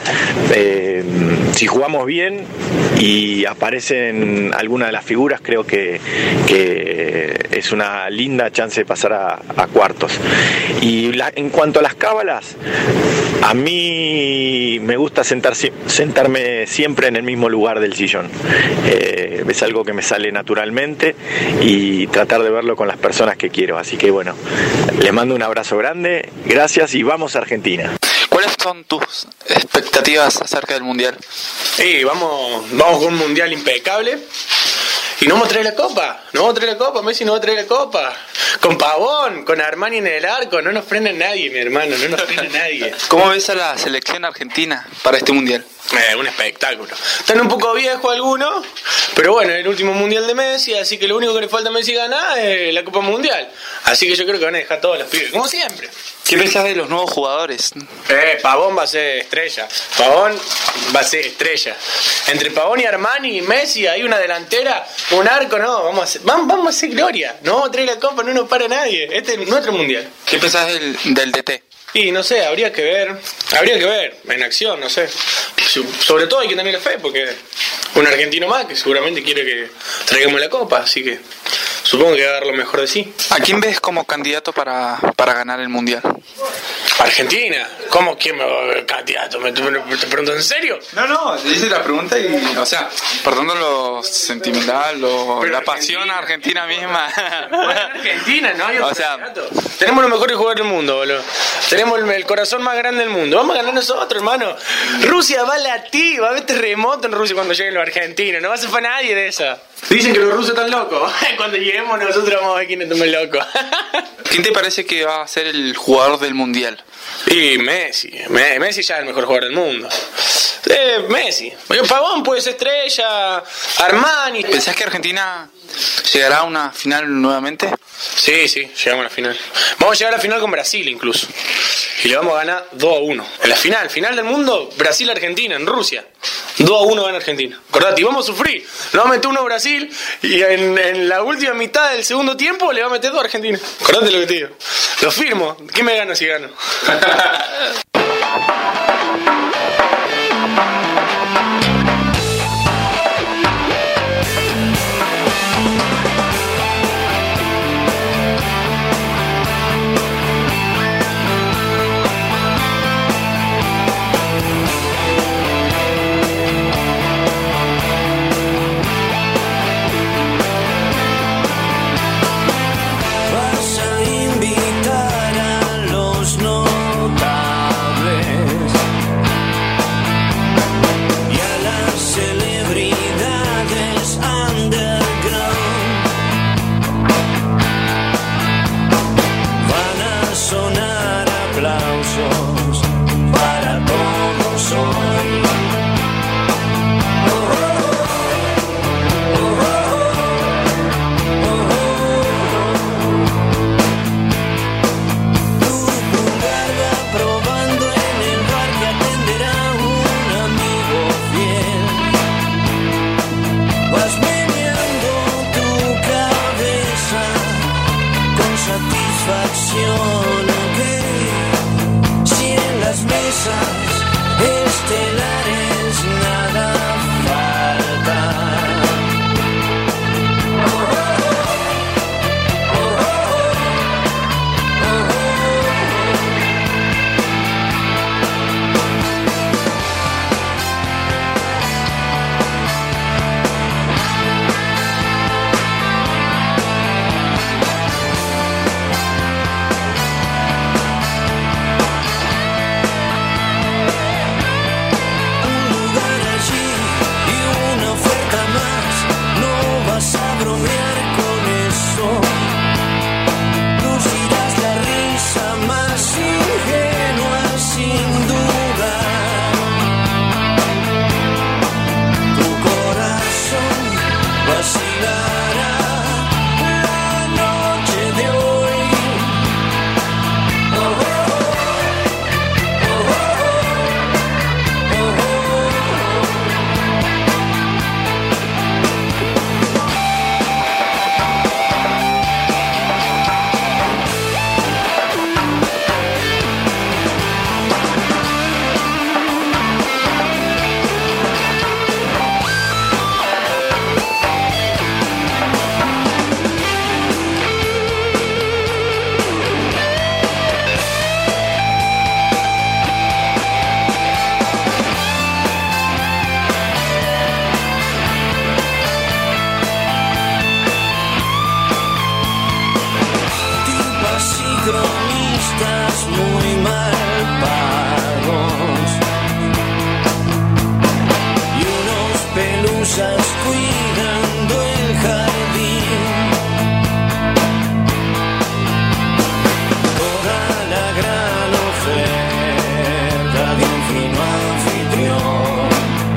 Si jugamos bien y aparecen algunas de las figuras, creo que es una linda chance de pasar a cuartos. Y en cuanto a las cábalas, a mí me gusta sentarme siempre en el mismo lugar del sillón. Es algo que me sale naturalmente y tratar de verlo con las personas que quiero. Así que bueno, les mando un abrazo grande, gracias y vamos a Argentina. ¿Cuáles son tus expectativas acerca del Mundial? Sí, vamos con un Mundial impecable. Y no vamos a traer la copa, Messi no va a traer la copa. Con Pavón, con Armani en el arco, no nos frena nadie, mi hermano, no nos frena nadie. ¿Cómo ves a la selección argentina para este Mundial? Un espectáculo. Están un poco viejos algunos, pero bueno, es el último Mundial de Messi, así que lo único que le falta a Messi ganar es la Copa Mundial. Así que yo creo que van a dejar todos los pibes, como siempre. ¿Qué pensás de los nuevos jugadores? Pavón va a ser estrella. Entre Pavón y Armani y Messi hay una delantera, un arco, no, vamos a hacer gloria. No vamos a traer la copa, no nos para nadie. Este es nuestro Mundial. ¿Qué pensás del DT? Y no sé, habría que ver en acción, no sé. Sobre todo hay que tener fe, porque un argentino más que seguramente quiere que traigamos la copa, así que supongo que va a dar lo mejor de sí. ¿A quién ves como candidato para ganar el Mundial? Argentina. ¿Cómo quién me va a ver candidato? ¿Te pregunto en serio? No, te hice la pregunta y, o sea, perdón lo sentimental, la pasión argentina misma. Bueno, Argentina, ¿no? Hay otro candidato. Tenemos los mejores jugadores del mundo, boludo. Tenemos el corazón más grande del mundo. Vamos a ganar nosotros, hermano. Rusia va a latir, va a haber terremoto en Rusia cuando lleguen los argentinos. No va a ser para nadie de esa. Dicen que los rusos están locos. Cuando lleguemos nosotros vamos a ver quién es muy loco. ¿Quién te parece que va a ser el jugador del Mundial? Y Messi. Messi ya es el mejor jugador del mundo. Messi. Pavón puede ser estrella. Armani. ¿Pensás que Argentina llegará a una final nuevamente? Sí, llegamos a la final. Vamos a llegar a la final con Brasil incluso. Y le vamos a ganar 2-1. En la final del mundo, Brasil-Argentina, en Rusia. 2-1 gana Argentina. Acordate, y vamos a sufrir. Le vamos a meter 1 a Brasil y en la última mitad del segundo tiempo le vamos a meter 2 a Argentina. Acordate lo que te digo. Lo firmo. ¿Quién me gana si gano? Vas a invitar a los notables rosas cuidando el jardín. Toda la gran oferta de un fino anfitrión.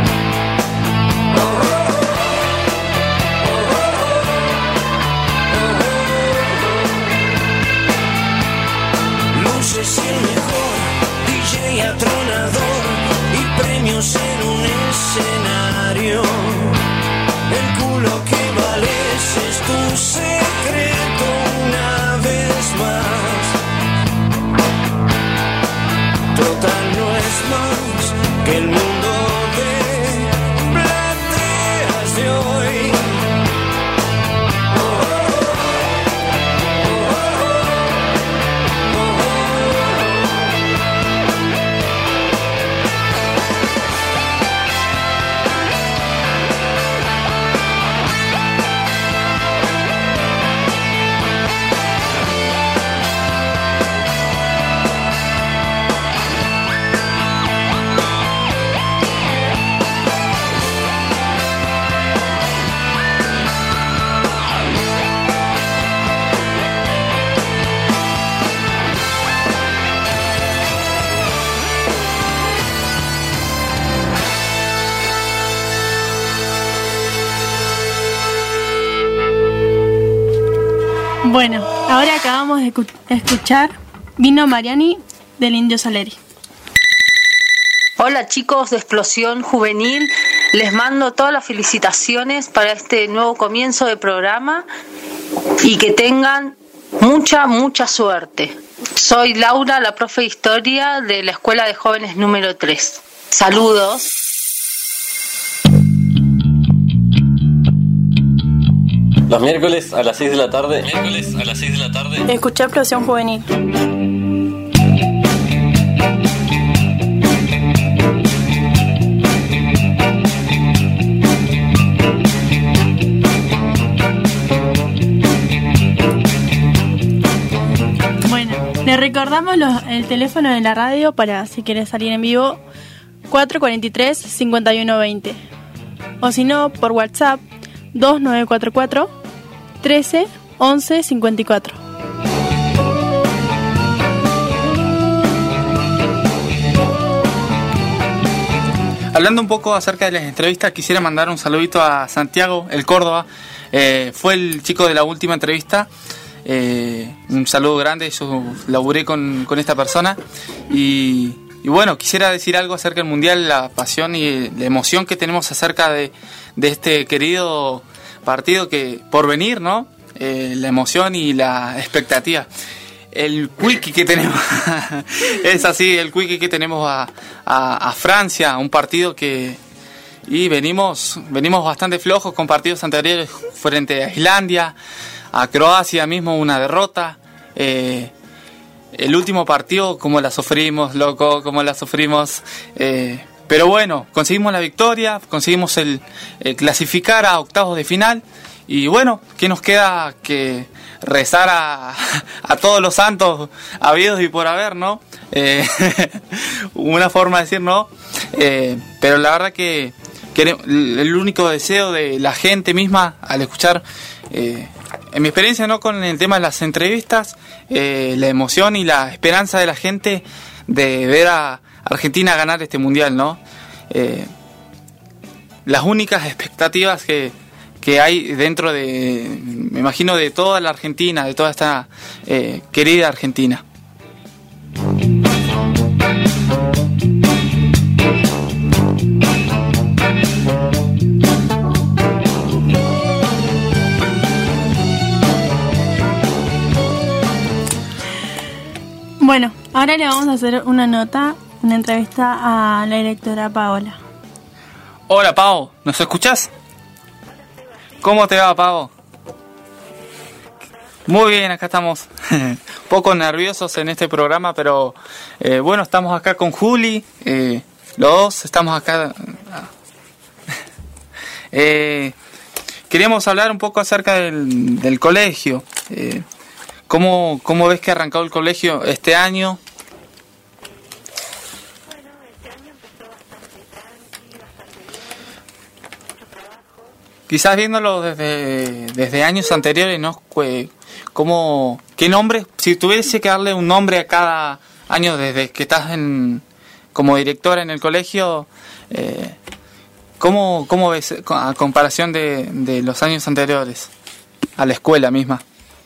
Luces y el mejor DJ atronador y premios en un escenario. El culo que vales es tu secreto una vez más. Total no es más que el mundo de plateas de hoy. Bueno, ahora acabamos de escuchar Vino Mariani del Indio Soleri. Hola chicos de Explosión Juvenil, les mando todas las felicitaciones para este nuevo comienzo de programa y que tengan mucha suerte. Soy Laura, la profe de Historia de la Escuela de Jóvenes número 3. Saludos. Los miércoles a las 6 de la tarde. Escuché Explosión Juvenil. Bueno, le recordamos el teléfono de la radio para si quieres salir en vivo, 443-5120. O si no, por WhatsApp, 2944 13 11 54. Hablando un poco acerca de las entrevistas, quisiera mandar un saludito a Santiago, el Córdoba. Fue el chico de la última entrevista. Un saludo grande, yo laburé con esta persona. Y bueno, quisiera decir algo acerca del Mundial, la pasión y la emoción que tenemos acerca de este querido partido que por venir, ¿no? La emoción y la expectativa. El quickie que tenemos es así, el quickie que tenemos a Francia, un partido que y venimos bastante flojos con partidos anteriores frente a Islandia, a Croacia mismo una derrota. El último partido como la sufrimos, loco, como la sufrimos. Pero bueno, conseguimos la victoria, conseguimos el clasificar a octavos de final. Y bueno, ¿qué nos queda que rezar a todos los santos habidos y por haber, ¿no? Una forma de decir, ¿no? Pero la verdad que el único deseo de la gente misma al escuchar, en mi experiencia, ¿no? Con el tema de las entrevistas, la emoción y la esperanza de la gente de ver a Argentina ganar este mundial, ¿no? Las únicas expectativas que hay dentro de, me imagino, de toda la Argentina, de toda esta querida Argentina. Bueno, ahora le vamos a hacer una entrevista a la directora Paola. Hola Pao, ¿nos escuchás? ¿Cómo te va, Pao? Muy bien, acá estamos un poco nerviosos en este programa, pero bueno, estamos acá con Juli, los dos estamos acá. Queríamos hablar un poco acerca del colegio. ¿Cómo ves que ha arrancado el colegio este año? quizás viéndolo desde años anteriores, ¿no? ¿Qué nombre, si tuviese que darle un nombre a cada año desde que estás como directora en el colegio, ¿cómo ves a comparación de los años anteriores a la escuela misma?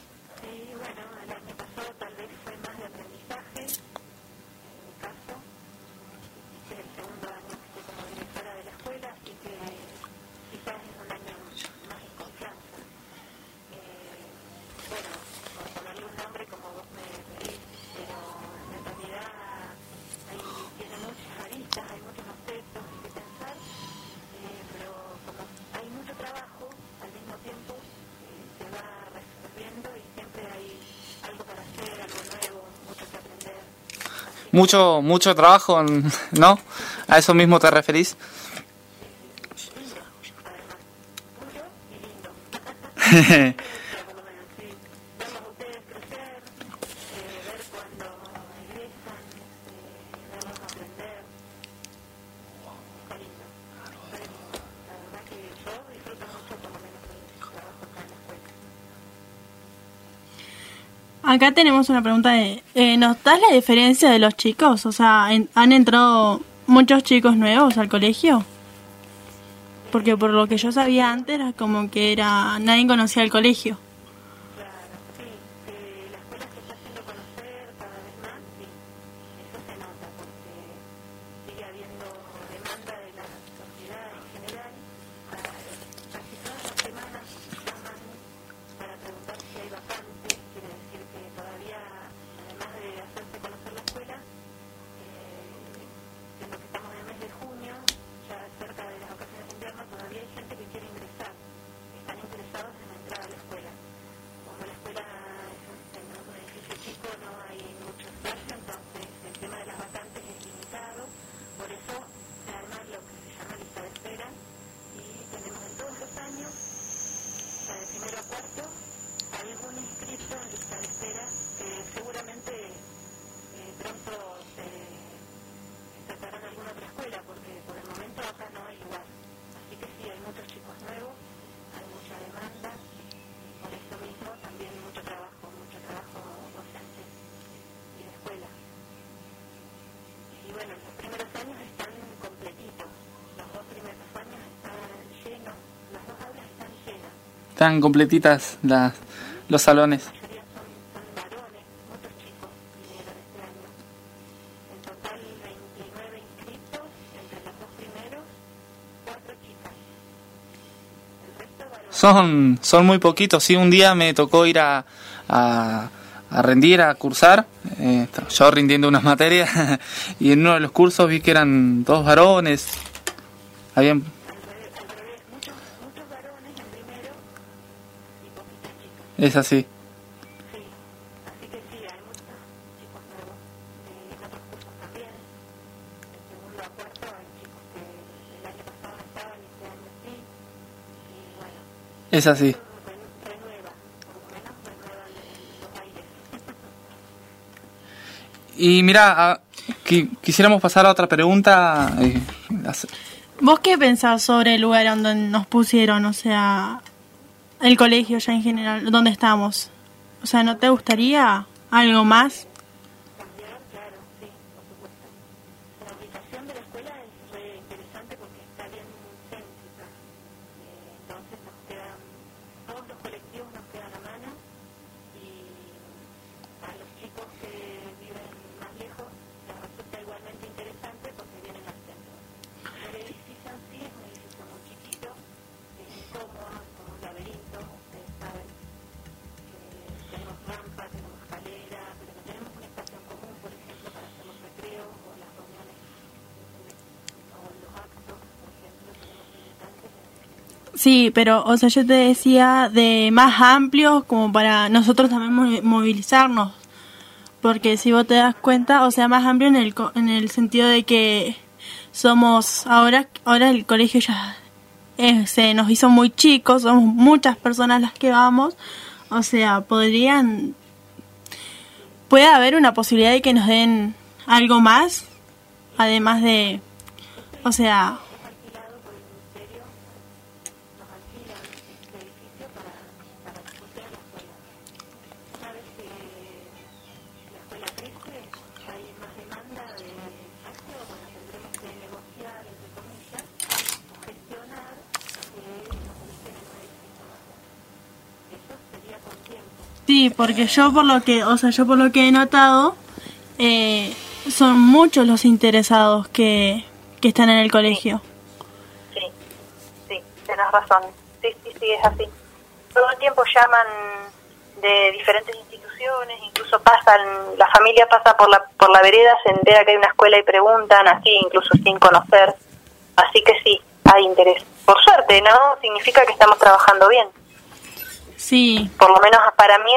Mucho trabajo, ¿no? ¿A eso mismo te referís? Acá tenemos una pregunta ¿notas la diferencia de los chicos? O sea, ¿han entrado muchos chicos nuevos al colegio? Porque por lo que yo sabía antes era como que nadie conocía el colegio. Están completitas los salones. Son muy poquitos, sí. Un día me tocó ir a rendir, a cursar, yo rindiendo unas materias, y en uno de los cursos vi que eran 2 varones. Habían... Es así. Es así. Y mira, quisiéramos pasar a otra pregunta. ¿Vos qué pensás sobre el lugar donde nos pusieron? O sea, el colegio ya en general, donde estamos. O sea, ¿no te gustaría algo más? Sí, pero, o sea, yo te decía de más amplios, como para nosotros también movilizarnos. Porque si vos te das cuenta, o sea, más amplio en el sentido de que somos, ahora el colegio ya se nos hizo muy chicos, somos muchas personas las que vamos. O sea, puede haber una posibilidad de que nos den algo más, además de, o sea... Sí, porque yo por lo que he notado, son muchos los interesados que están en el colegio. Sí, tenés razón. Sí, es así. Todo el tiempo llaman de diferentes instituciones, incluso la familia pasa por la vereda, se entera que hay una escuela y preguntan, así, incluso sin conocer. Así que sí, hay interés. Por suerte, ¿no? Significa que estamos trabajando bien. Sí. Por lo menos para mí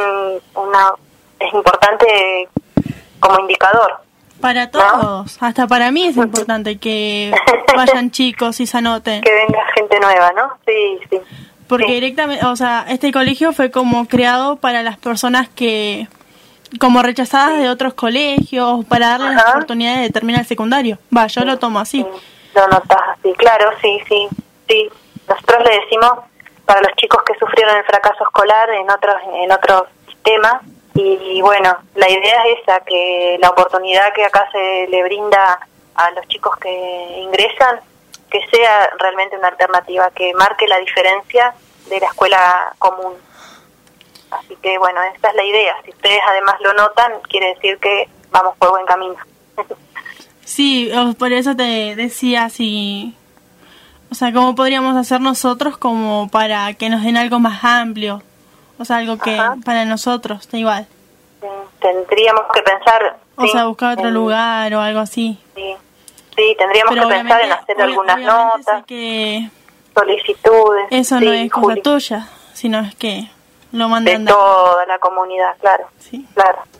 es importante como indicador. Para todos, ¿no? Hasta para mí es importante que vayan chicos y se anoten. Que venga gente nueva, ¿no? Sí. Porque directamente, este colegio fue como creado para las personas que, como rechazadas de otros colegios, para darles las oportunidades de terminar el secundario. Yo lo tomo así. Lo notas así, claro, sí. Nosotros le decimos para los chicos que sufrieron el fracaso escolar en otros sistemas, y bueno, la idea es esa, que la oportunidad que acá se le brinda a los chicos que ingresan, que sea realmente una alternativa, que marque la diferencia de la escuela común. Así que bueno, esta es la idea. Si ustedes además lo notan, quiere decir que vamos por buen camino. Sí, por eso te decía, ¿cómo podríamos hacer nosotros como para que nos den algo más amplio? Algo que para nosotros está igual. Tendríamos que pensar... buscar otro lugar o algo así. Sí, tendríamos que pensar en hacer algunas notas, solicitudes. Eso no es cosa tuya, sino es que lo mandan de toda la comunidad, claro. Sí,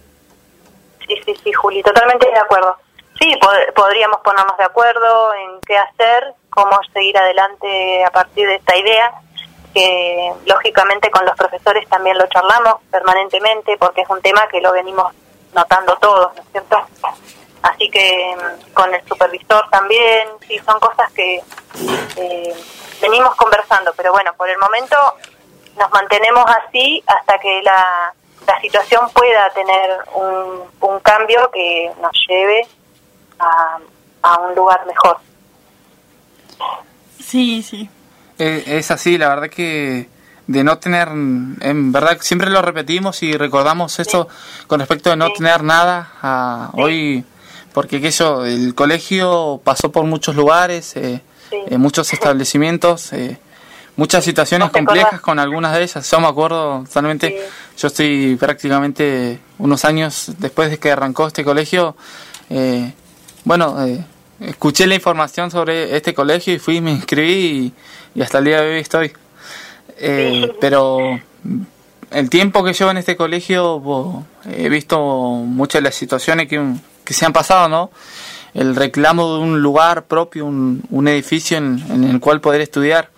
Juli, totalmente de acuerdo. Sí, podríamos ponernos de acuerdo en qué hacer, cómo seguir adelante a partir de esta idea, que lógicamente con los profesores también lo charlamos permanentemente, porque es un tema que lo venimos notando todos, ¿no es cierto? Así que con el supervisor también, sí, son cosas que venimos conversando, pero bueno, por el momento nos mantenemos así hasta que la situación pueda tener un cambio que nos lleve a un lugar mejor. Sí. Es así, la verdad que de no tener, en verdad siempre lo repetimos y recordamos eso con respecto de no tener nada hoy, porque el colegio pasó por muchos lugares, muchos establecimientos, muchas situaciones complejas con algunas de ellas. Yo me acuerdo totalmente, yo estoy prácticamente unos años después de que arrancó este colegio, escuché la información sobre este colegio y fui, me inscribí y hasta el día de hoy estoy. Pero el tiempo que llevo en este colegio he visto muchas de las situaciones que se han pasado, ¿no? El reclamo de un lugar propio, un edificio en el cual poder estudiar,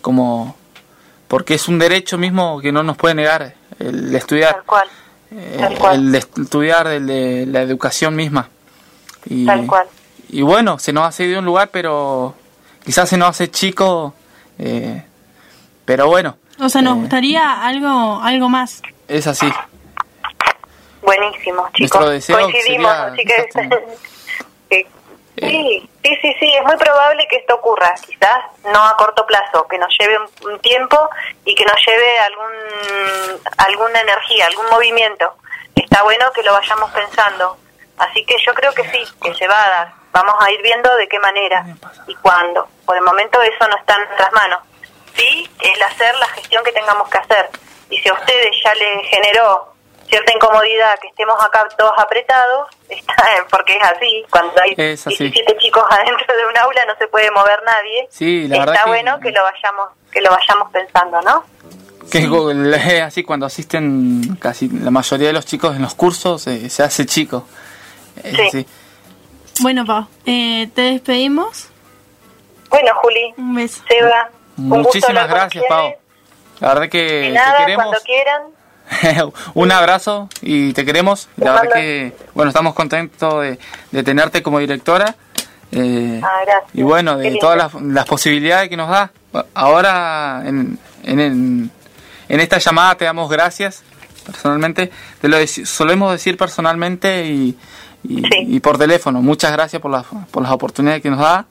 porque es un derecho mismo que no nos puede negar el estudiar. Tal cual. El de estudiar, el de la educación misma. Tal cual. Y bueno, se nos ha cedido un lugar, pero quizás se nos hace chico, pero bueno. Nos gustaría algo más. Es así. Buenísimo, chicos. Nuestro deseo coincidimos, sería así que sí, es muy probable que esto ocurra, quizás no a corto plazo, que nos lleve un tiempo y que nos lleve alguna energía, algún movimiento. Está bueno que lo vayamos pensando. Así que yo creo que sí, que se va a dar. Vamos a ir viendo de qué manera y cuándo. Por el momento eso no está en nuestras manos. Sí, el hacer la gestión que tengamos que hacer. Y si a ustedes ya les generó cierta incomodidad que estemos acá todos apretados, porque es así, cuando hay 17 chicos adentro de un aula no se puede mover nadie. Sí, la verdad está bueno que lo vayamos pensando, ¿no? Que es así, cuando asisten casi la mayoría de los chicos en los cursos, se hace chico. Sí. Bueno, Pau, ¿te despedimos? Bueno, Juli. Un beso. Seba. Muchísimas gracias, Pau. La verdad que nada, te queremos. Cuando quieran. Un abrazo y te queremos. La verdad que, estamos contentos de tenerte como directora. Gracias. Y bueno, de todas las posibilidades que nos da. Ahora, en esta llamada te damos gracias personalmente. Te lo solemos decir personalmente y por teléfono. Muchas gracias por las oportunidades que nos da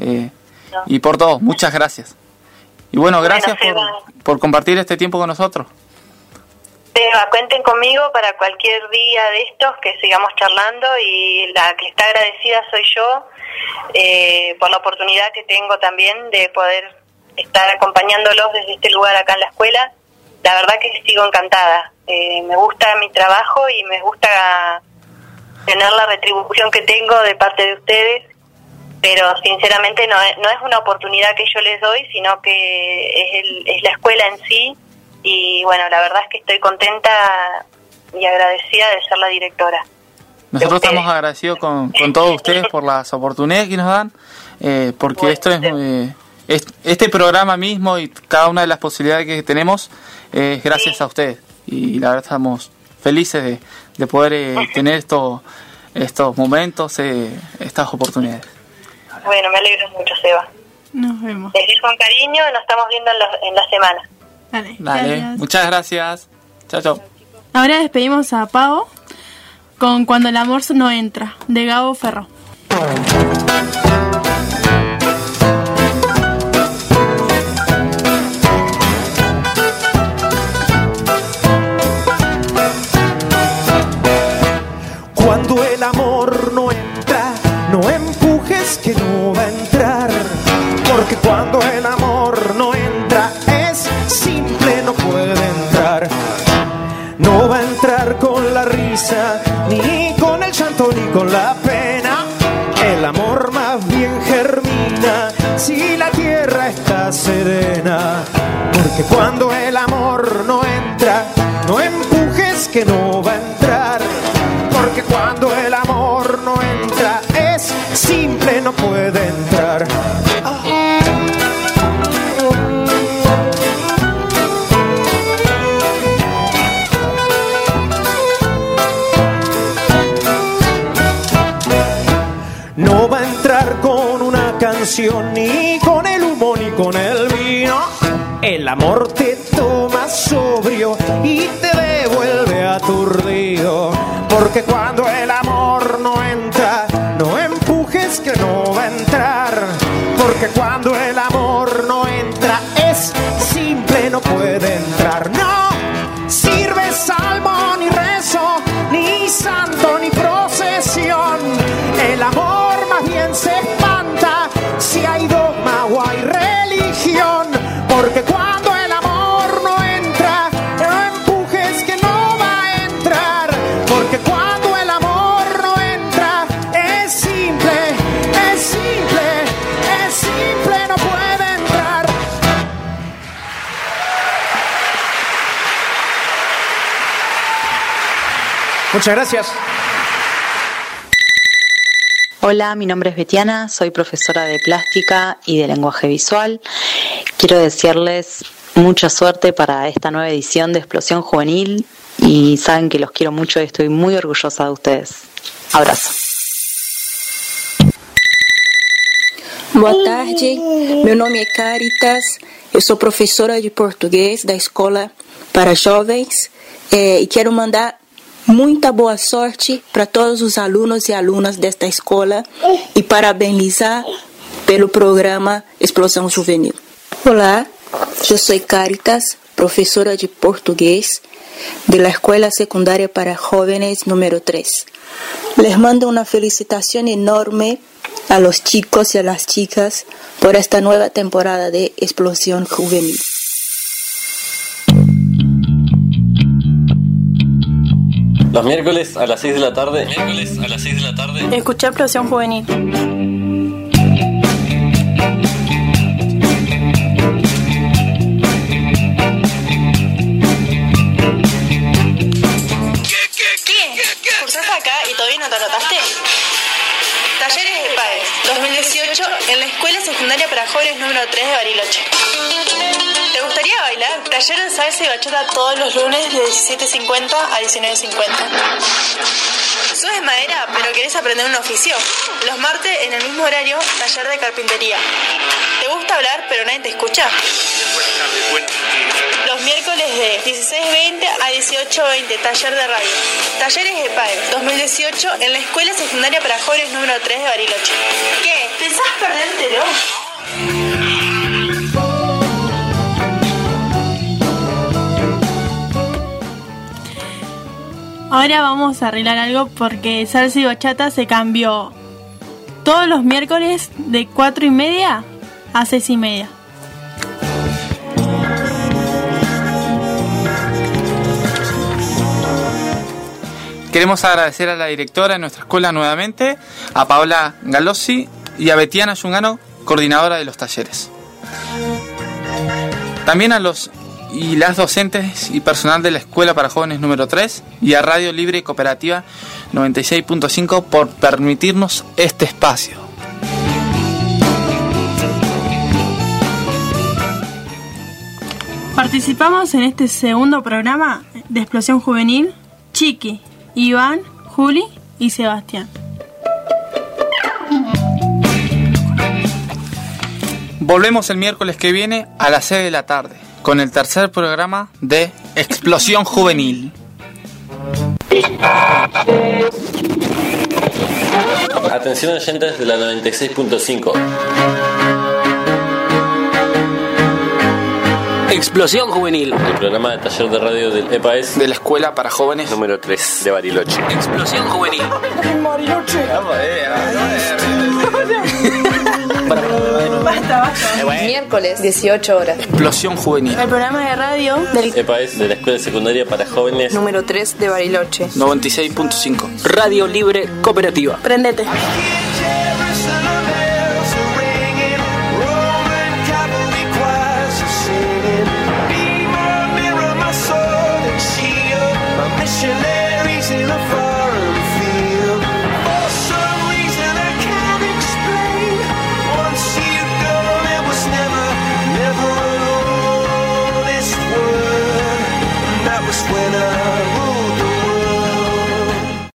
y por todo. Muchas gracias. Y bueno, gracias por compartir este tiempo con nosotros. Seba, cuenten conmigo para cualquier día de estos que sigamos charlando, y la que está agradecida soy yo por la oportunidad que tengo también de poder estar acompañándolos desde este lugar acá en la escuela. La verdad que sigo encantada. Me gusta mi trabajo y me gusta tener la retribución que tengo de parte de ustedes, pero sinceramente no es una oportunidad que yo les doy, sino que es la escuela en sí. Y bueno, la verdad es que estoy contenta y agradecida de ser la directora. Nosotros estamos agradecidos con todos ustedes por las oportunidades que nos dan, porque bueno, esto es este programa mismo y cada una de las posibilidades que tenemos es gracias a ustedes. Y la verdad estamos felices de poder tener estos momentos, estas oportunidades. Bueno, me alegro mucho, Seba. Nos vemos. Les dejo con cariño, nos estamos viendo en la semana. Dale, muchas gracias. Chao, chao. Ahora despedimos a Pau con Cuando el amor no entra, de Gabo Ferro. Cuando el amor no entra, no empujes que no va a entrar, porque cuando el amor no entra es simple, no puede entrar. No va a entrar con la risa, ni con el llanto, ni con la pena. El amor más bien germina si la tierra está serena, porque cuando el amor no entra, no empujes que no va a entrar, porque cuando el amor no entra es simple, no puede entrar. No va a entrar con una canción, ni con el humo, ni con el vino. El amor te toma sobrio y te devuelve aturdido, porque cuando el amor no entra, no empujes que no va a entrar, porque cuando el amor no entra es simple, no puede entrar. No sirve salmo ni rezo, ni santo ni procesión. El amor más bien se espanta si hay dogma o hay religión, porque cuando el amor no entra, no empujes que no va a entrar, porque cuando el amor no entra es simple, es simple, es simple, no puede entrar. Muchas gracias. Hola, mi nombre es Betiana, soy profesora de plástica y de lenguaje visual. Quiero desearles mucha suerte para esta nueva edición de Explosión Juvenil y saben que los quiero mucho y estoy muy orgullosa de ustedes. Abrazo. Boa tarde, meu nome é Caritas, eu sou professora de português da Escola para Jovens e quero mandar muita boa sorte para todos os alunos e alunas desta escola e parabenizar pelo programa Explosão Juvenil. Olá, eu sou Caritas, professora de português de la Escuela Secundaria para Jóvenes número 3. Les mando una felicitación enorme a los chicos y a las chicas por esta nueva temporada de Explosión Juvenil. Los miércoles a las 6 de la tarde. Escucha Explosión Juvenil. ¿Cursás acá y todavía no te anotaste? Talleres de PAES 2018 en la Escuela Secundaria para Jóvenes número 3 de Bariloche. ¿Te gustaría bailar? Taller de salsa y bachata todos los lunes de 17:50 a 19:50. ¿Sos de madera pero querés aprender un oficio? Los martes en el mismo horario, taller de carpintería. ¿Te gusta hablar pero nadie te escucha? Los miércoles de 16:20 a 18:20, taller de radio. Talleres de PAES 2018 en la Escuela Secundaria para Jóvenes número 3 de Bariloche. ¿Qué? ¿Pensás perdértelo? Ahora vamos a arreglar algo porque Salsa y Bachata se cambió todos los miércoles de 4:30 a 6:30. Queremos agradecer a la directora de nuestra escuela nuevamente, a Paola Galossi y a Betiana Yungano, coordinadora de los talleres. También a los y las docentes y personal de la Escuela para Jóvenes número 3 y a Radio Libre y Cooperativa 96.5 por permitirnos este espacio. Participamos en este segundo programa de Explosión Juvenil Chiqui, Iván, Juli y Sebastián. Volvemos el miércoles que viene a las 6 de la tarde con el tercer programa de Explosión Juvenil. Atención oyentes de la 96.5. Explosión Juvenil. El programa de taller de radio del EPAES de la Escuela para Jóvenes número 3 de Bariloche. Explosión Juvenil. En Bariloche. Basta. Miércoles, 18 horas. Explosión Juvenil. El programa de radio del EPAES de la Escuela Secundaria para Jóvenes número 3 de Bariloche. 96.5. Radio Libre Cooperativa. Prendete. Missionaries in a